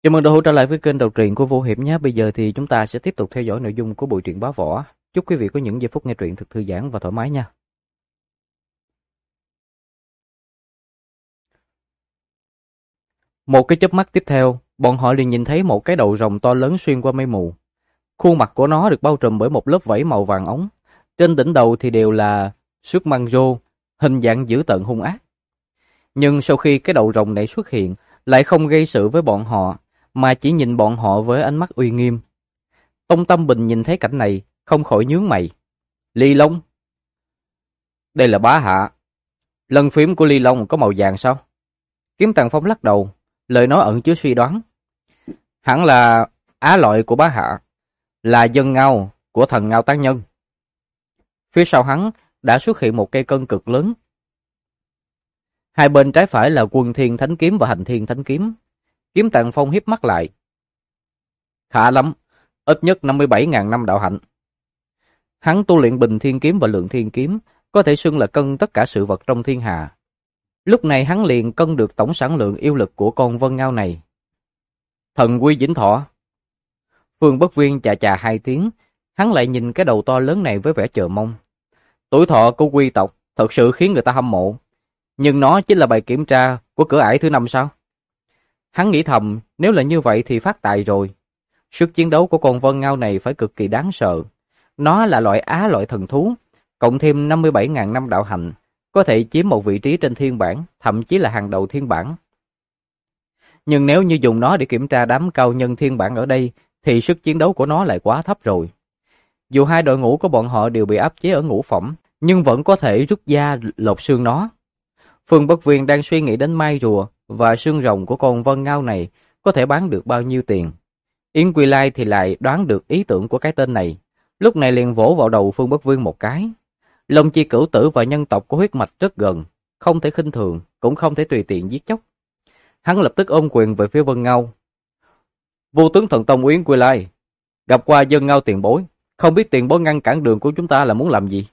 Chào mừng đã hỗ trợ lại với kênh đọc truyện của Vô Hiệp nhé. Bây giờ thì chúng ta sẽ tiếp tục theo dõi nội dung của bộ truyện Bá Võ. Chúc quý vị có những giây phút nghe truyện thật thư giãn và thoải mái nha. Một cái chớp mắt tiếp theo, bọn họ liền nhìn thấy một cái đầu rồng to lớn xuyên qua mây mù. Khuôn mặt của nó được bao trùm bởi một lớp vảy màu vàng óng. Trên đỉnh đầu thì đều là sức măng rô, hình dạng dữ tợn hung ác. Nhưng sau khi cái đầu rồng này xuất hiện, lại không gây sự với bọn họ, mà chỉ nhìn bọn họ với ánh mắt uy nghiêm. Tông Tâm Bình nhìn thấy cảnh này, không khỏi nhướng mày. Ly Long? Đây là bá hạ. Lân phiến của Ly Long có màu vàng sao? Kiếm Tàng Phong lắc đầu, lời nói ẩn chứa suy đoán. Hẳn là á loại của bá hạ, là dân ngao của thần ngao tán nhân. Phía sau hắn đã xuất hiện một cây cân cực lớn. Hai bên trái phải là Quân Thiên Thánh Kiếm và Hành Thiên Thánh Kiếm. Kiếm Tàng Phong hiếp mắt lại. Khá lắm, ít nhất 57.000 năm đạo hạnh. Hắn tu luyện Bình Thiên Kiếm và Lượng Thiên Kiếm, có thể xưng là cân tất cả sự vật trong thiên hạ. Lúc này hắn liền cân được tổng sản lượng yêu lực của con vân ngao này. Thần quy vĩnh thọ. Phương Bất Viên chà chà hai tiếng, hắn lại nhìn cái đầu to lớn này với vẻ chờ mong. Tuổi thọ của quy tộc thật sự khiến người ta hâm mộ, nhưng nó chính là bài kiểm tra của cửa ải thứ 5 sao? Hắn nghĩ thầm, nếu là như vậy thì phát tài rồi. Sức chiến đấu của con vân ngao này phải cực kỳ đáng sợ. Nó là loại á loại thần thú, cộng thêm 57.000 năm đạo hạnh, có thể chiếm một vị trí trên thiên bảng, thậm chí là hàng đầu thiên bảng. Nhưng nếu như dùng nó để kiểm tra đám cao nhân thiên bảng ở đây, thì sức chiến đấu của nó lại quá thấp rồi. Dù hai đội ngũ của bọn họ đều bị áp chế ở ngũ phẩm, nhưng vẫn có thể rút da lột xương nó. Phương Bất Viên đang suy nghĩ đến mai rùa và xương rồng của con vân ngao này có thể bán được bao nhiêu tiền. Yến Quy Lai thì lại đoán được ý tưởng của cái tên này, lúc này liền vỗ vào đầu Phương Bất Viên một cái. Long chi cửu tử và nhân tộc có huyết mạch rất gần, không thể khinh thường, cũng không thể tùy tiện giết chóc. Hắn lập tức ôm quyền về phía Vân Ngao. Vô tướng thần tông Yến Quy Lai, gặp qua Vân Ngao tiền bối, không biết tiền bối ngăn cản đường của chúng ta là muốn làm gì?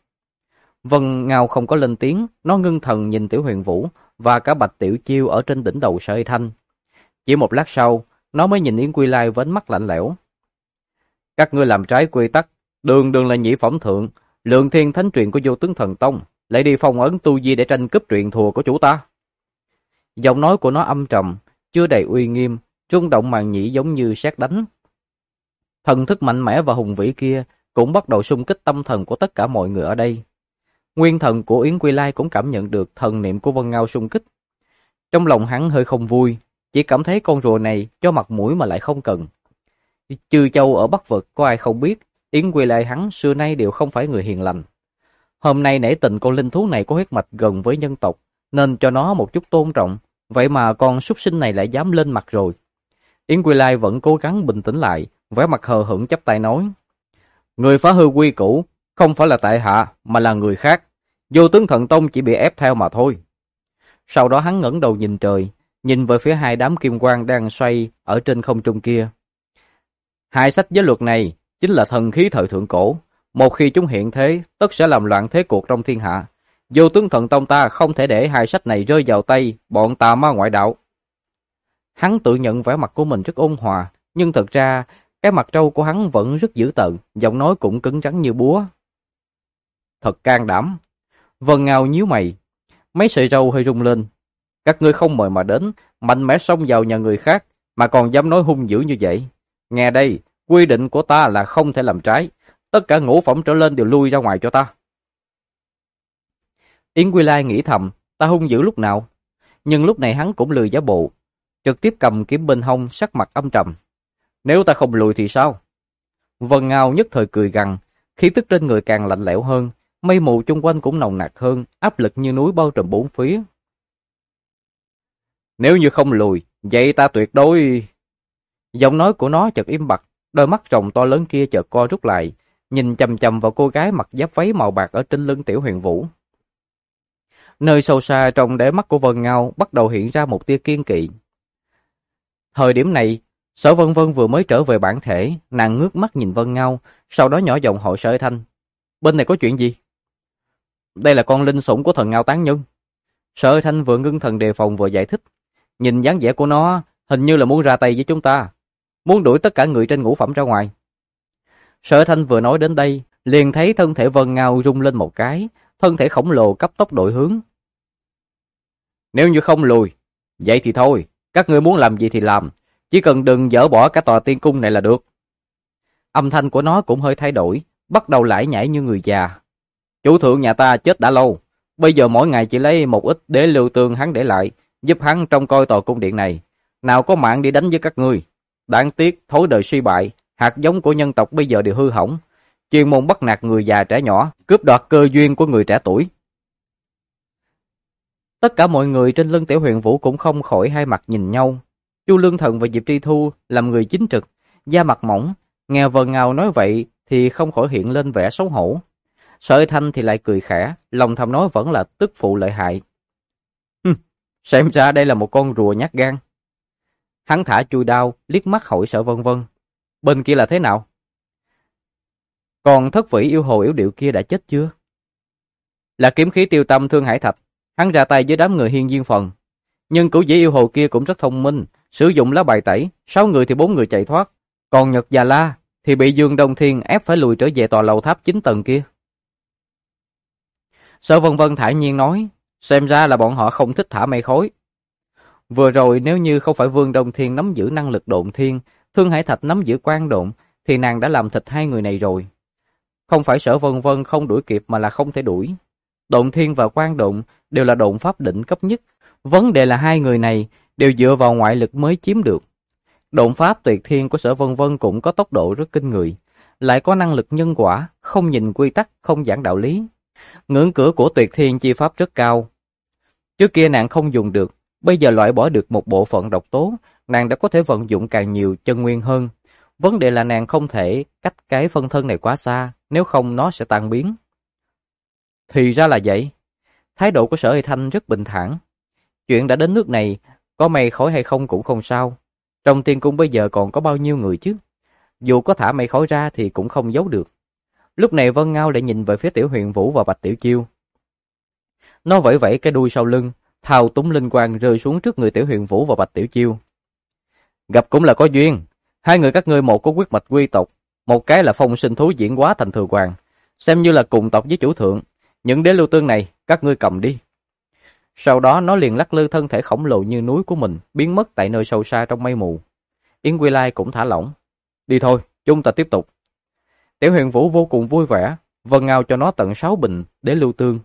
Vân Ngao không có lên tiếng, nó ngưng thần nhìn Tiểu Huyền Vũ và cả Bạch Tiểu Chiêu ở trên đỉnh đầu Sợi Thanh. Chỉ một lát sau, nó mới nhìn Yến Quy Lai với ánh mắt lạnh lẽo. Các ngươi làm trái quy tắc, đường đường là nhị phẩm thượng, Lượng Thiên Thánh truyền của Vô Tướng Thần Tông, lại đi phong ấn tu vi để tranh cướp truyền thừa của chủ ta. Giọng nói của nó âm trầm, chưa đầy uy nghiêm, rung động màng nhĩ giống như sét đánh. Thần thức mạnh mẽ và hùng vĩ kia cũng bắt đầu xung kích tâm thần của tất cả mọi người ở đây. Nguyên thần của Yến Quy Lai cũng cảm nhận được thần niệm của Vân Ngao xung kích. Trong lòng hắn hơi không vui, chỉ cảm thấy con rùa này cho mặt mũi mà lại không cần. Chư châu ở Bắc Vực có ai không biết, Yến Quy Lai hắn xưa nay đều không phải người hiền lành. Hôm nay nể tình con linh thú này có huyết mạch gần với nhân tộc, nên cho nó một chút tôn trọng, vậy mà con súc sinh này lại dám lên mặt rồi. Yến Quy Lai vẫn cố gắng bình tĩnh lại, vẻ mặt hờ hững chắp tay nói. Người phá hư quy củ, không phải là tại hạ, mà là người khác. Vô Tướng Thần Tông chỉ bị ép theo mà thôi. Sau đó hắn ngẩng đầu nhìn trời, nhìn về phía hai đám kim quang đang xoay ở trên không trung kia. Hai sách giới luật này chính là thần khí thời thượng cổ. Một khi chúng hiện thế, tất sẽ làm loạn thế cuộc trong thiên hạ. Vô Tướng Thần Tông ta không thể để hai sách này rơi vào tay bọn tà ma ngoại đạo. Hắn tự nhận vẻ mặt của mình rất ôn hòa, nhưng thật ra cái mặt trâu của hắn vẫn rất dữ tợn, giọng nói cũng cứng rắn như búa. Thật can đảm. Vân Ngao nhíu mày, mấy sợi râu hơi rung lên. Các ngươi không mời mà đến, mạnh mẽ xông vào nhà người khác, mà còn dám nói hung dữ như vậy. Nghe đây, quy định của ta là không thể làm trái, tất cả ngũ phẩm trở lên đều lui ra ngoài cho ta. Yến Quy Lai nghĩ thầm, ta hung dữ lúc nào? Nhưng lúc này hắn cũng lười giả bộ, trực tiếp cầm kiếm bên hông, sắc mặt âm trầm. Nếu ta không lùi thì sao? Vân Ngao nhất thời cười gằn, khí tức trên người càng lạnh lẽo hơn, mây mù chung quanh cũng nồng nặc hơn, áp lực như núi bao trùm bốn phía. Nếu như không lùi, vậy ta tuyệt đối... Giọng nói của nó chợt im bặt, đôi mắt rồng to lớn kia chợt co rút lại, nhìn chằm chằm vào cô gái mặc giáp váy màu bạc ở trên lưng Tiểu Huyền Vũ. Nơi sâu xa trong đáy mắt của Vân Ngao bắt đầu hiện ra một tia kiên kỵ. Thời điểm này, Sở Vân Vân vừa mới trở về bản thể, nàng ngước mắt nhìn Vân Ngao, sau đó nhỏ giọng hỏi Sở Thanh. Bên này có chuyện gì? Đây là con linh sủng của thần Ngao tán nhân. Sở Thanh vừa ngưng thần đề phòng vừa giải thích. Nhìn dáng vẻ của nó, hình như là muốn ra tay với chúng ta, muốn đuổi tất cả người trên ngũ phẩm ra ngoài. Sở Thanh vừa nói đến đây, liền thấy thân thể Vân Ngao rung lên một cái, thân thể khổng lồ cấp tốc đổi hướng. Nếu như không lùi, vậy thì thôi, các ngươi muốn làm gì thì làm, chỉ cần đừng dỡ bỏ cả tòa tiên cung này là được. Âm thanh của nó cũng hơi thay đổi, bắt đầu lải nhải như người già. Chủ thượng nhà ta chết đã lâu, bây giờ mỗi ngày chỉ lấy một ít đế lưu tương hắn để lại, giúp hắn trông coi tòa cung điện này. Nào có mạng đi đánh với các ngươi. Đáng tiếc, thối đời suy bại, hạt giống của nhân tộc bây giờ đều hư hỏng. Chuyên môn bắt nạt người già trẻ nhỏ, cướp đoạt cơ duyên của người trẻ tuổi. Tất cả mọi người trên lưng Tiểu Huyền Vũ cũng không khỏi hai mặt nhìn nhau. Chu Lương Thần và Diệp Tri Thu làm người chính trực, da mặt mỏng, nghe Vân Ngao nói vậy thì không khỏi hiện lên vẻ xấu hổ. Sở Thanh thì lại cười khẽ, lòng thầm nói vẫn là tức phụ lợi hại. Xem ra đây là một con rùa nhát gan. Hắn thả chui đao, liếc mắt hỏi Sở Vân Vân. Bên kia là thế nào? Còn thất vĩ yêu hồ yếu điệu kia đã chết chưa? Là kiếm khí tiêu tâm Thương Hải Thạch, hắn ra tay với đám người Hiên Diên Phần. Nhưng cửu dĩ yêu hồ kia cũng rất thông minh, sử dụng lá bài tẩy, 6 người thì 4 người chạy thoát. Còn Nhật Già La thì bị Dương Đông Thiên ép phải lùi trở về tòa lầu tháp 9 tầng kia. Sở Vân Vân thản nhiên nói, xem ra là bọn họ không thích thả mây khói. Vừa rồi nếu như không phải Vương Đông Thiên nắm giữ năng lực độn thiên, Thương Hải Thạch nắm giữ quan độn, thì nàng đã làm thịt hai người này rồi. Không phải Sở Vân Vân không đuổi kịp mà là không thể đuổi. Độn thiên và quan độn đều là độn pháp đỉnh cấp nhất. Vấn đề là hai người này đều dựa vào ngoại lực mới chiếm được. Độn pháp tuyệt thiên của Sở Vân Vân cũng có tốc độ rất kinh người, lại có năng lực nhân quả, không nhìn quy tắc, không giảng đạo lý. Ngưỡng cửa của tuyệt thiên chi pháp rất cao. Trước kia nàng không dùng được, bây giờ loại bỏ được một bộ phận độc tố, nàng đã có thể vận dụng càng nhiều chân nguyên hơn. Vấn đề là nàng không thể cách cái phân thân này quá xa, nếu không nó sẽ tan biến. Thì ra là vậy. Thái độ của Sở Hy Thanh rất bình thản. Chuyện đã đến nước này, có mây khói hay không cũng không sao. Trong tiên cung bây giờ còn có bao nhiêu người chứ? Dù có thả mây khói ra thì cũng không giấu được. Lúc này Vân Ngao lại nhìn về phía Tiểu Huyền Vũ và Bạch Tiểu Chiêu. Nó vẫy vẫy cái đuôi sau lưng, thao túng linh quang rơi xuống trước người Tiểu Huyền Vũ và Bạch Tiểu Chiêu. Gặp cũng là có duyên. Hai người các ngươi một có huyết mạch quy tộc, một cái là phong sinh thú diễn hóa thành thừa hoàng, xem như là cùng tộc với chủ thượng. Những đế lưu tương này các ngươi cầm đi. Sau đó nó liền lắc lư thân thể khổng lồ như núi của mình, biến mất tại nơi sâu xa trong mây mù. Yến Quy Lai cũng thả lỏng. Đi thôi, chúng ta tiếp tục. Tiểu Huyền Vũ vô cùng vui vẻ, Vân Ngao cho nó tận 6 bình đế lưu tương.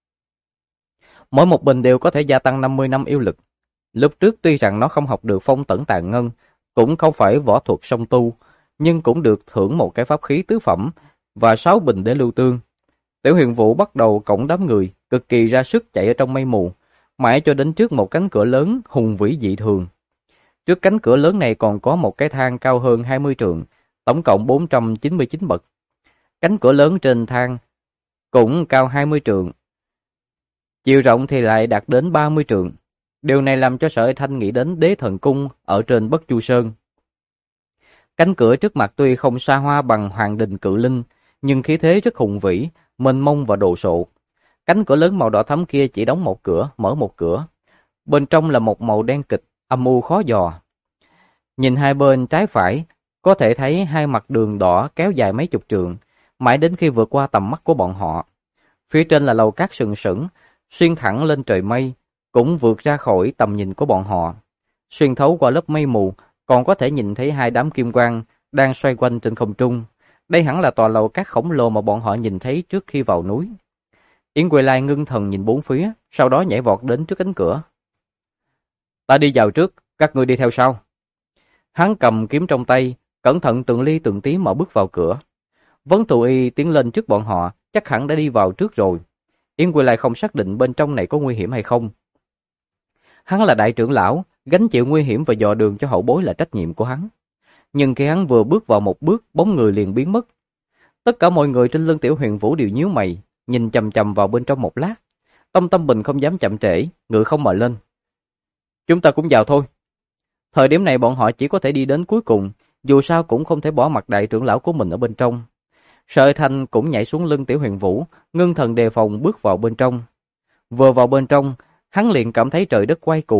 Mỗi một bình đều có thể gia tăng 50 năm yêu lực. Lúc trước tuy rằng nó không học được phong tẩn tàn ngân, cũng không phải võ thuật song tu, nhưng cũng được thưởng một cái pháp khí tứ phẩm và 6 bình đế lưu tương. Tiểu Huyền Vũ bắt đầu cõng đám người, cực kỳ ra sức chạy ở trong mây mù, mãi cho đến trước một cánh cửa lớn hùng vĩ dị thường. Trước cánh cửa lớn này còn có một cái thang cao hơn 20 trượng, tổng cộng 499 bậc. Cánh cửa lớn trên thang cũng cao 20 trượng, chiều rộng thì lại đạt đến 30 trượng. Điều này làm cho Sở Thanh nghĩ đến Đế Thần Cung ở trên Bất Chu Sơn. Cánh cửa trước mặt tuy không xa hoa bằng Hoàng Đình Cự Linh, nhưng khí thế rất hùng vĩ, mênh mông và đồ sộ. Cánh cửa lớn màu đỏ thắm kia chỉ đóng một cửa, mở một cửa. Bên trong là một màu đen kịch, âm u khó dò. Nhìn hai bên trái phải, có thể thấy hai mặt đường đỏ kéo dài mấy chục trượng, mãi đến khi vượt qua tầm mắt của bọn họ. Phía trên là lầu cát sừng sững, xuyên thẳng lên trời mây, cũng vượt ra khỏi tầm nhìn của bọn họ. Xuyên thấu qua lớp mây mù, còn có thể nhìn thấy hai đám kim quang đang xoay quanh trên không trung. Đây hẳn là tòa lầu cát khổng lồ mà bọn họ nhìn thấy trước khi vào núi. Yến Quỳ Lai ngưng thần nhìn bốn phía, sau đó nhảy vọt đến trước cánh cửa. Ta đi vào trước, các ngươi đi theo sau. Hắn cầm kiếm trong tay, cẩn thận từng ly từng tí mở bước vào cửa. Vấn Thù Y tiến lên trước bọn họ, chắc hẳn đã đi vào trước rồi. Yến Quỳ Lai không xác định bên trong này có nguy hiểm hay không. Hắn là đại trưởng lão, gánh chịu nguy hiểm và dò đường cho hậu bối là trách nhiệm của hắn. Nhưng khi hắn vừa bước vào một bước, bóng người liền biến mất. Tất cả mọi người trên lưng Tiểu Huyền Vũ đều nhíu mày, nhìn chằm chằm vào bên trong một lát. Tâm Bình không dám chậm trễ, ngự không mời lên. Chúng ta cũng vào thôi. Thời điểm này bọn họ chỉ có thể đi đến cuối cùng, dù sao cũng không thể bỏ mặt đại trưởng lão của mình ở bên trong. Sở Thanh cũng nhảy xuống lưng Tiểu Huyền Vũ, ngưng thần đề phòng bước vào bên trong. Vừa vào bên trong, hắn liền cảm thấy trời đất quay cuồng,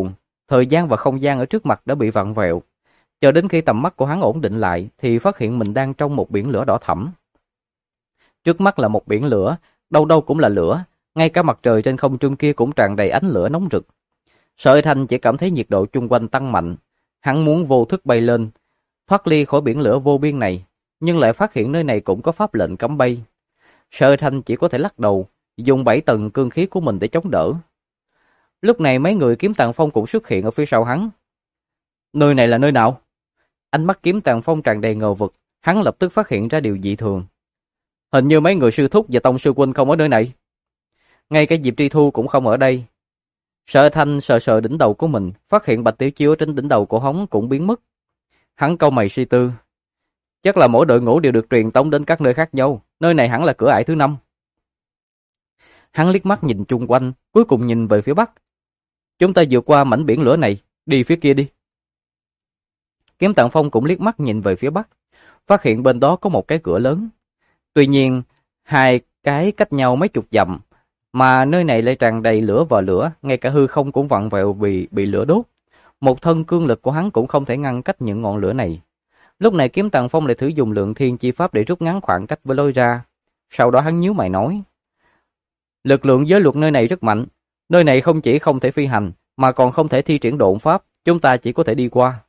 Thời gian và không gian ở trước mặt đã bị vặn vẹo. Cho đến khi tầm mắt của hắn ổn định lại thì phát hiện mình đang trong một biển lửa đỏ thẫm. Trước mắt là một biển lửa, đâu đâu cũng là lửa, ngay cả mặt trời trên không trung kia cũng tràn đầy ánh lửa nóng rực. Sợi Thanh chỉ cảm thấy nhiệt độ chung quanh tăng mạnh, hắn muốn vô thức bay lên, thoát ly khỏi biển lửa vô biên này, nhưng lại phát hiện nơi này cũng có pháp lệnh cấm bay. Sợi Thanh chỉ có thể lắc đầu, dùng 7 tầng cương khí của mình để chống đỡ. Lúc này mấy người Kiếm Tàng Phong cũng xuất hiện ở phía sau hắn. Nơi này là nơi nào? Ánh mắt Kiếm Tàng Phong tràn đầy ngờ vực, hắn lập tức phát hiện ra điều dị thường. Hình như mấy người sư thúc và tông sư huynh không ở nơi này. Ngay cả Diệp Tri Thu cũng không ở đây. Sở Thanh sờ sờ đỉnh đầu của mình, phát hiện Bạch Tiểu Chiêu trên đỉnh đầu của hắn cũng biến mất. Hắn cau mày suy tư. Chắc là mỗi đội ngũ đều được truyền tống đến các nơi khác nhau, nơi này hẳn là cửa ải thứ 5. Hắn liếc mắt nhìn chung quanh, cuối cùng nhìn về phía bắc. Chúng ta vượt qua mảnh biển lửa này, đi phía kia đi. Kiếm Tạng Phong cũng liếc mắt nhìn về phía bắc, phát hiện bên đó có một cái cửa lớn. Tuy nhiên, hai cái cách nhau mấy chục dặm, mà nơi này lại tràn đầy lửa và lửa, ngay cả hư không cũng vặn vẹo vì bị lửa đốt. Một thân cương lực của hắn cũng không thể ngăn cách những ngọn lửa này. Lúc này Kiếm Tàng Phong lại thử dùng lượng thiên chi pháp để rút ngắn khoảng cách với lối ra. Sau đó hắn nhíu mày nói: lực lượng giới luật nơi này rất mạnh, nơi này không chỉ không thể phi hành, mà còn không thể thi triển độn pháp, chúng ta chỉ có thể đi qua.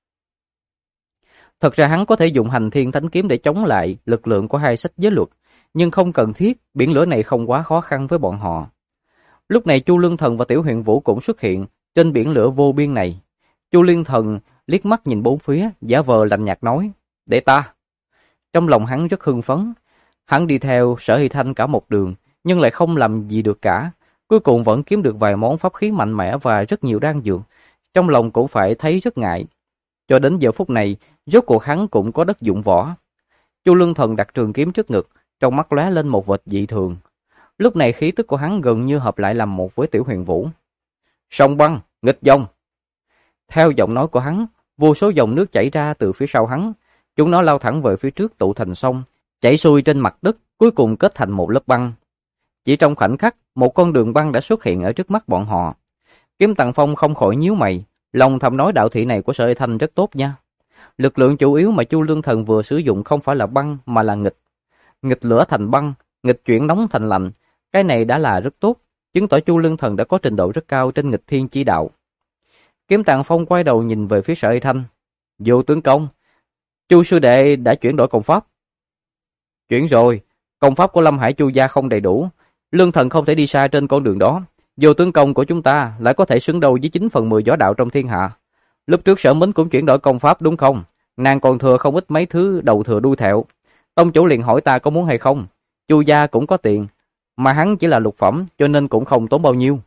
Thật ra hắn có thể dùng Hành Thiên Thánh Kiếm để chống lại lực lượng của hai sách giới luật, nhưng không cần thiết, biển lửa này không quá khó khăn với bọn họ. Lúc này Chu Lương Thần và Tiểu Huyền Vũ cũng xuất hiện trên biển lửa vô biên này. Chu Lương Thần liếc mắt nhìn bốn phía, giả vờ lạnh nhạt nói: để ta. Trong lòng hắn rất hưng phấn, hắn đi theo Sở Hy Thanh cả một đường, nhưng lại không làm gì được cả. Cuối cùng vẫn kiếm được vài món pháp khí mạnh mẽ và rất nhiều đan dược. Trong lòng cũng phải thấy rất ngại. Cho đến giờ phút này, rốt cuộc hắn cũng có đất dụng võ. Chu Lương Thần đặt trường kiếm trước ngực, trong mắt lóe lên một vệt dị thường. Lúc này khí tức của hắn gần như hợp lại làm một với Tiểu Huyền Vũ. Sông băng, nghịch dòng. Theo giọng nói của hắn, vô số dòng nước chảy ra từ phía sau hắn. Chúng nó lao thẳng về phía trước tụ thành sông, chảy xuôi trên mặt đất, cuối cùng kết thành một lớp băng. Chỉ trong khoảnh khắc, một con đường băng đã xuất hiện ở trước mắt bọn họ. Kiếm Tàng Phong không khỏi nhíu mày, lòng thầm nói đạo thị này của Sở Hy Thanh rất tốt nha. Lực lượng chủ yếu mà Chu Lương Thần vừa sử dụng không phải là băng mà là nghịch. Nghịch lửa thành băng, nghịch chuyển nóng thành lạnh, cái này đã là rất tốt, chứng tỏ Chu Lương Thần đã có trình độ rất cao trên nghịch thiên chi đạo. Kiếm Tàng Phong quay đầu nhìn về phía Sở Hy Thanh. Vô tướng công, Chu sư đệ đã chuyển đổi công pháp. Chuyển rồi, công pháp của Lâm Hải Chu gia không đầy đủ, Lương Thần không thể đi xa trên con đường đó. Vô tướng công của chúng ta lại có thể xứng đôi với 9/10 võ đạo trong thiên hạ. Lúc trước Sở Mính cũng chuyển đổi công pháp đúng không? Nàng còn thừa không ít mấy thứ đầu thừa đuôi thẹo. Tông chủ liền hỏi ta có muốn hay không. Chu gia cũng có tiền, mà hắn chỉ là lục phẩm cho nên cũng không tốn bao nhiêu.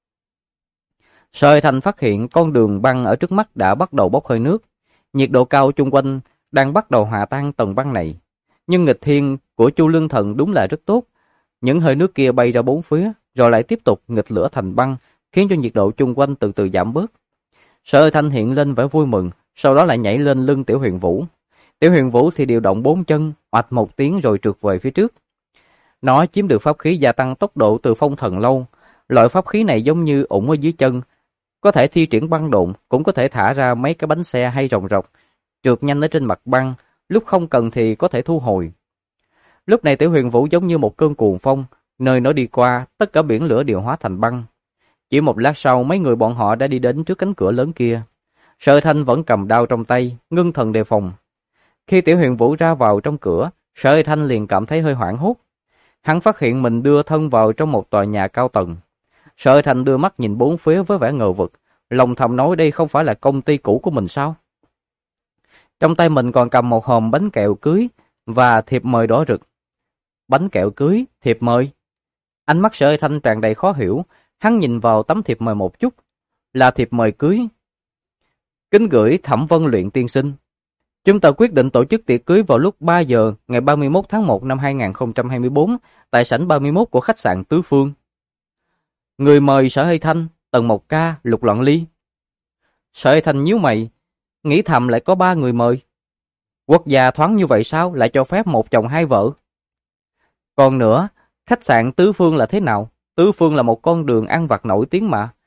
Sở Hy Thanh phát hiện con đường băng ở trước mắt đã bắt đầu bốc hơi nước. Nhiệt độ cao chung quanh đang bắt đầu hòa tan tầng băng này. Nhưng nghịch thiên của Chu Lương Thần đúng là rất tốt. Những hơi nước kia bay ra bốn phía, rồi lại tiếp tục nghịch lửa thành băng, khiến cho nhiệt độ chung quanh từ từ giảm bớt. Sở Hy Thanh hiện lên vẻ vui mừng, sau đó lại nhảy lên lưng Tiểu Huyền Vũ. Tiểu Huyền Vũ thì điều động 4 chân, oạch một tiếng rồi trượt về phía trước. Nó chiếm được pháp khí gia tăng tốc độ từ Phong Thần Lâu. Loại pháp khí này giống như ủng ở dưới chân, có thể thi triển băng độn, cũng có thể thả ra mấy cái bánh xe hay rồng rọc, trượt nhanh ở trên mặt băng, lúc không cần thì có thể thu hồi. Lúc này Tiểu Huyền Vũ giống như một cơn cuồng phong, nơi nó đi qua, tất cả biển lửa đều hóa thành băng. Chỉ một lát sau, mấy người bọn họ đã đi đến trước cánh cửa lớn kia. Sở Thanh vẫn cầm đao trong tay, ngưng thần đề phòng. Khi Tiểu Huyền Vũ ra vào trong cửa, Sở Thanh liền cảm thấy hơi hoảng hốt. Hắn phát hiện mình đưa thân vào trong một tòa nhà cao tầng. Sở Thanh đưa mắt nhìn bốn phía với vẻ ngờ vực, lòng thầm nói đây không phải là công ty cũ của mình sao? Trong tay mình còn cầm một hòm bánh kẹo cưới và thiệp mời đỏ rực. Bánh kẹo cưới, thiệp mời. Ánh mắt Sở Thanh tràn đầy khó hiểu, hắn nhìn vào tấm thiệp mời một chút, là thiệp mời cưới. Kính gửi Thẩm Vân Luyện tiên sinh. Chúng ta quyết định tổ chức tiệc cưới vào lúc 3 giờ ngày 31 tháng 1 năm 2024 tại sảnh 31 của khách sạn Tứ Phương. Người mời Sở Hy Thanh, Tần Mộc Ca, Lục Loạn Ly. Sở Hy Thanh nhíu mày, nghĩ thầm lại có 3 người mời. Quốc gia thoáng như vậy sao lại cho phép một chồng hai vợ? Còn nữa, khách sạn Tứ Phương là thế nào? Tứ Phương là một con đường ăn vặt nổi tiếng mà.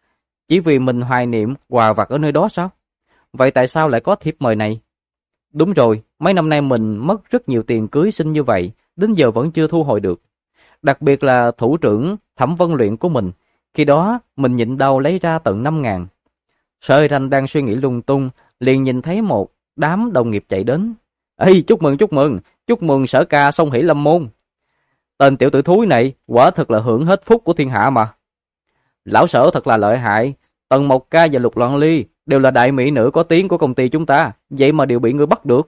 Chỉ vì mình hoài niệm quà vặt ở nơi đó sao? Vậy tại sao lại có thiệp mời này? Đúng rồi, mấy năm nay mình mất rất nhiều tiền cưới xin như vậy, đến giờ vẫn chưa thu hồi được. Đặc biệt là thủ trưởng Thẩm Vân Luyện của mình, khi đó mình nhịn đau lấy ra tận 5.000. Sở Hơi Thanh đang suy nghĩ lung tung, liền nhìn thấy một đám đồng nghiệp chạy đến. Ê, chúc mừng Sở ca song hỷ lâm môn. Tên tiểu tử thúi này quả thật là hưởng hết phúc của thiên hạ mà. Lão Sở thật là lợi hại, Tần Mộc Ca và Lục Loan Ly đều là đại mỹ nữ có tiếng của công ty chúng ta, vậy mà đều bị ngươi bắt được.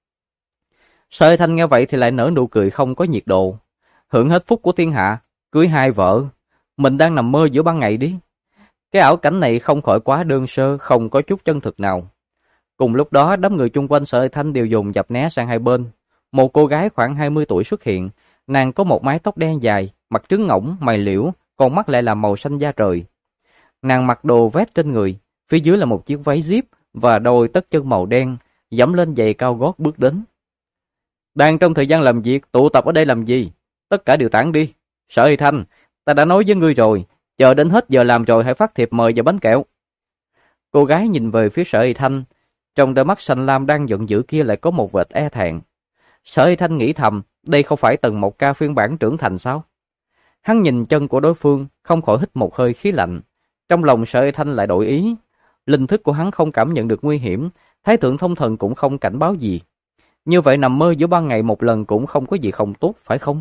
Sở Hơi Thanh nghe vậy thì lại nở nụ cười không có nhiệt độ. Hưởng hết phúc của thiên hạ, cưới hai vợ, mình đang nằm mơ giữa ban ngày đi. Cái ảo cảnh này không khỏi quá đơn sơ, không có chút chân thực nào. Cùng lúc đó, đám người chung quanh Sở Hơi Thanh đều dồn dập né sang hai bên. Một cô gái khoảng 20 tuổi xuất hiện, nàng có một mái tóc đen dài, mặt trứng ngỗng, mày liễu, con mắt lại là màu xanh da trời. Nàng mặc đồ vest trên người, phía dưới là một chiếc váy zip và đôi tất chân màu đen, dẫm lên giày cao gót bước đến. Đang trong thời gian làm việc, tụ tập ở đây làm gì? Tất cả đều tản đi. Sở Hơi Thanh, ta đã nói với ngươi rồi, chờ đến hết giờ làm rồi hãy phát thiệp mời và bánh kẹo. Cô gái nhìn về phía Sở Hơi Thanh, trong đôi mắt xanh lam đang giận dữ kia lại có một vệt e thẹn. Sở Hơi Thanh nghĩ thầm, đây không phải Tần Mộc Ca phiên bản trưởng thành sao? Hắn nhìn chân của đối phương, không khỏi hít một hơi khí lạnh. Trong lòng Sở Hơi Thanh lại đổi ý. Linh thức của hắn không cảm nhận được nguy hiểm, Thái thượng thông thần cũng không cảnh báo gì. Như vậy nằm mơ giữa ban ngày một lần cũng không có gì không tốt, phải không?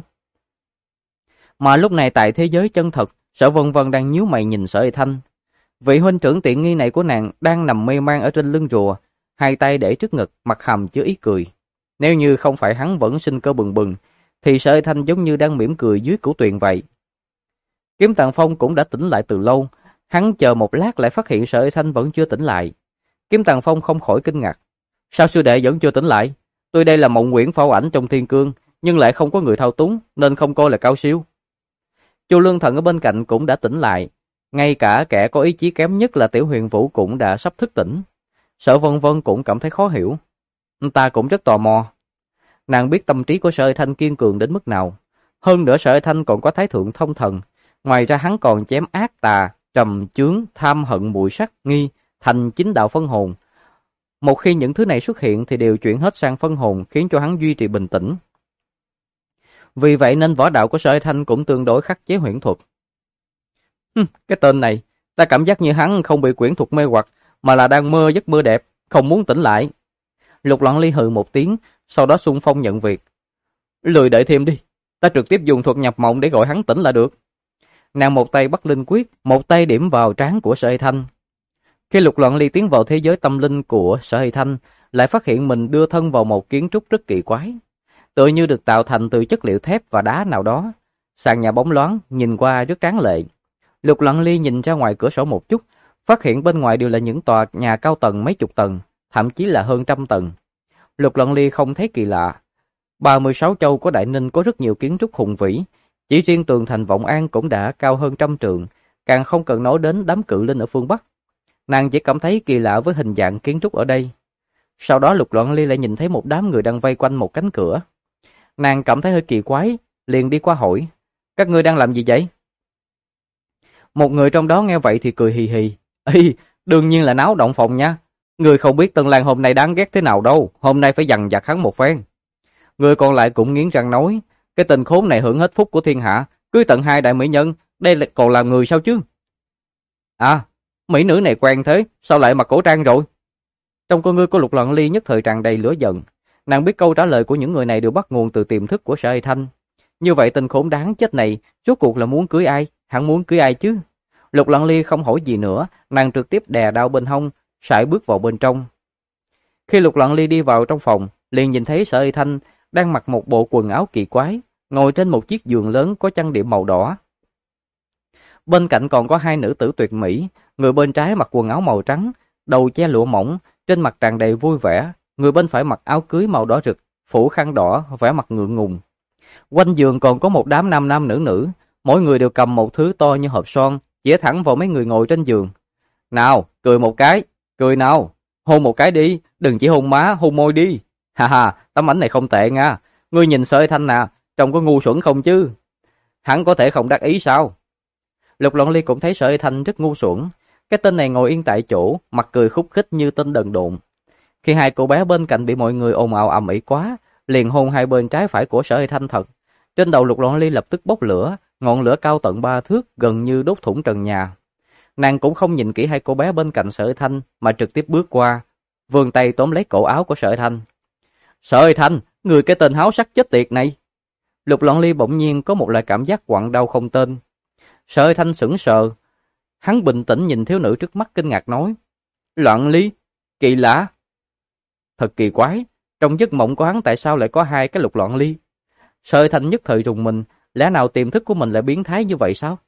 Mà lúc này tại thế giới chân thật, Sở Vân Vân đang nhíu mày nhìn Sở Hơi Thanh. Vị huynh trưởng tiện nghi này của nàng đang nằm mê man ở trên lưng rùa, hai tay để trước ngực, mặt hầm chứa ý cười. Nếu như không phải hắn vẫn sinh cơ bừng bừng, thì Sở Hơi Thanh giống như đang mỉm cười dưới cửu tuyền vậy. Kiếm Tàng Phong cũng đã tỉnh lại từ lâu, hắn chờ một lát lại phát hiện Sở Hơi Thanh vẫn chưa tỉnh lại. Kiếm Tàng Phong không khỏi kinh ngạc. Sao sư đệ vẫn chưa tỉnh lại? Tôi đây là Mộng Nguyễn phao ảnh trong thiên cương, nhưng lại không có người thao túng, nên không coi là cao siêu. Chu Lương Thần ở bên cạnh cũng đã tỉnh lại, ngay cả kẻ có ý chí kém nhất là Tiểu Huyền Vũ cũng đã sắp thức tỉnh. Sở Vân Vân cũng cảm thấy khó hiểu. Ta cũng rất tò mò. Nàng biết tâm trí của Sở Hơi Thanh kiên cường đến mức nào. Hơn nữa Sở Hơi Thanh còn có Thái thượng thông thần. Ngoài ra hắn còn chém ác tà, trầm chướng, tham hận muội sắc nghi, thành chính đạo phân hồn. Một khi những thứ này xuất hiện thì đều chuyển hết sang phân hồn, khiến cho hắn duy trì bình tĩnh. Vì vậy nên võ đạo của Sở Hơi Thanh cũng tương đối khắc chế huyễn thuật. Cái tên này, ta cảm giác như hắn không bị quyển thuật mê hoặc, mà là đang mơ giấc mơ đẹp, không muốn tỉnh lại. Lục Loan Ly hừ một tiếng, sau đó xung phong nhận việc. Lười đợi thêm đi, ta trực tiếp dùng thuật nhập mộng để gọi hắn tỉnh là được. Nàng một tay bắt linh quyết, một tay điểm vào trán của Sở Hơi Thanh. Khi Lục Loan Ly tiến vào thế giới tâm linh của Sở Hơi Thanh, lại phát hiện mình đưa thân vào một kiến trúc rất kỳ quái, tựa như được tạo thành từ chất liệu thép và đá nào đó. Sàn nhà bóng loáng, nhìn qua rất tráng lệ. Lục Loan Ly nhìn ra ngoài cửa sổ một chút, phát hiện bên ngoài đều là những tòa nhà cao tầng mấy chục tầng, thậm chí là hơn trăm tầng. Lục Loan Ly không thấy kỳ lạ. 36 châu của Đại Ninh có rất nhiều kiến trúc hùng vĩ, chỉ riêng tường thành Vọng An cũng đã cao hơn trăm trượng, càng không cần nói đến đám cự linh ở phương Bắc. Nàng chỉ cảm thấy kỳ lạ với hình dạng kiến trúc ở đây. Sau đó Lục Loan Ly lại nhìn thấy một đám người đang vây quanh một cánh cửa. Nàng cảm thấy hơi kỳ quái, liền đi qua hỏi, các ngươi đang làm gì vậy? Một người trong đó nghe vậy thì cười hì hì. Ê, đương nhiên là náo động phòng nha. Người không biết Tân Lan hôm nay đáng ghét thế nào đâu, hôm nay phải dằn vặt hắn một phen. Người còn lại cũng nghiến răng nói, cái tên khốn này hưởng hết phúc của thiên hạ, cưới tận hai đại mỹ nhân, đây là còn làm người sao chứ? À, mỹ nữ này quen thế, sao lại mặc cổ trang rồi? Trong con ngươi của Lục Loan Ly nhất thời tràn đầy lửa giận. Nàng biết câu trả lời của những người này đều bắt nguồn từ tiềm thức của Sở Hơi Thanh. Như vậy tên khốn đáng chết này, rốt cuộc là muốn cưới ai? Hắn muốn cưới ai chứ? Lục Loan Ly không hỏi gì nữa, nàng trực tiếp đè đao bên hông, sải bước vào bên trong. Khi Lục Loan Ly đi vào trong phòng, liền nhìn thấy Sở Hơi Thanh đang mặc một bộ quần áo kỳ quái, ngồi trên một chiếc giường lớn có trang điểm màu đỏ. Bên cạnh còn có hai nữ tử tuyệt mỹ, người bên trái mặc quần áo màu trắng, đầu che lụa mỏng, trên mặt tràn đầy vui vẻ, người bên phải mặc áo cưới màu đỏ rực, phủ khăn đỏ, vẻ mặt ngượng ngùng. Quanh giường còn có một đám nam nam nữ nữ, mỗi người đều cầm một thứ to như hộp son, chĩa thẳng vào mấy người ngồi trên giường. Nào, cười một cái, cười nào, hôn một cái đi, đừng chỉ hôn má, hôn môi đi. Ha ha, tấm ảnh này không tệ nha, ngươi nhìn Sở Hơi Thanh nè, trông có ngu xuẩn không chứ? Hắn có thể không đắc ý sao? Lục Loan Ly cũng thấy Sở Hơi Thanh rất ngu xuẩn, Cái tên này ngồi yên tại chỗ, mặt cười khúc khích như tên đần độn. Khi hai cô bé bên cạnh bị mọi người ồn ào ầm ĩ quá, liền hôn hai bên trái phải của Sở Hy Thanh thật. Trên đầu Lục Loan Ly lập tức bốc lửa, ngọn lửa cao tận 3 thước, gần như đốt thủng trần nhà. Nàng cũng không nhìn kỹ hai cô bé bên cạnh Sở Hy Thanh mà trực tiếp bước qua, vươn tay tóm lấy cổ áo của Sở Hy Thanh. "Sở Hy Thanh, người cái tên háo sắc chết tiệt này!" Lục Loan Ly bỗng nhiên có một loại cảm giác quặn đau không tên. Sở Hy Thanh sững sờ, hắn bình tĩnh nhìn thiếu nữ trước mắt kinh ngạc nói: "Loan Ly, kỳ lạ." Thật kỳ quái, trong giấc mộng của hắn tại sao lại có hai cái Lục Loan Ly? Sở Hy Thanh nhất thời rùng mình, lẽ nào tiềm thức của mình lại biến thái như vậy sao?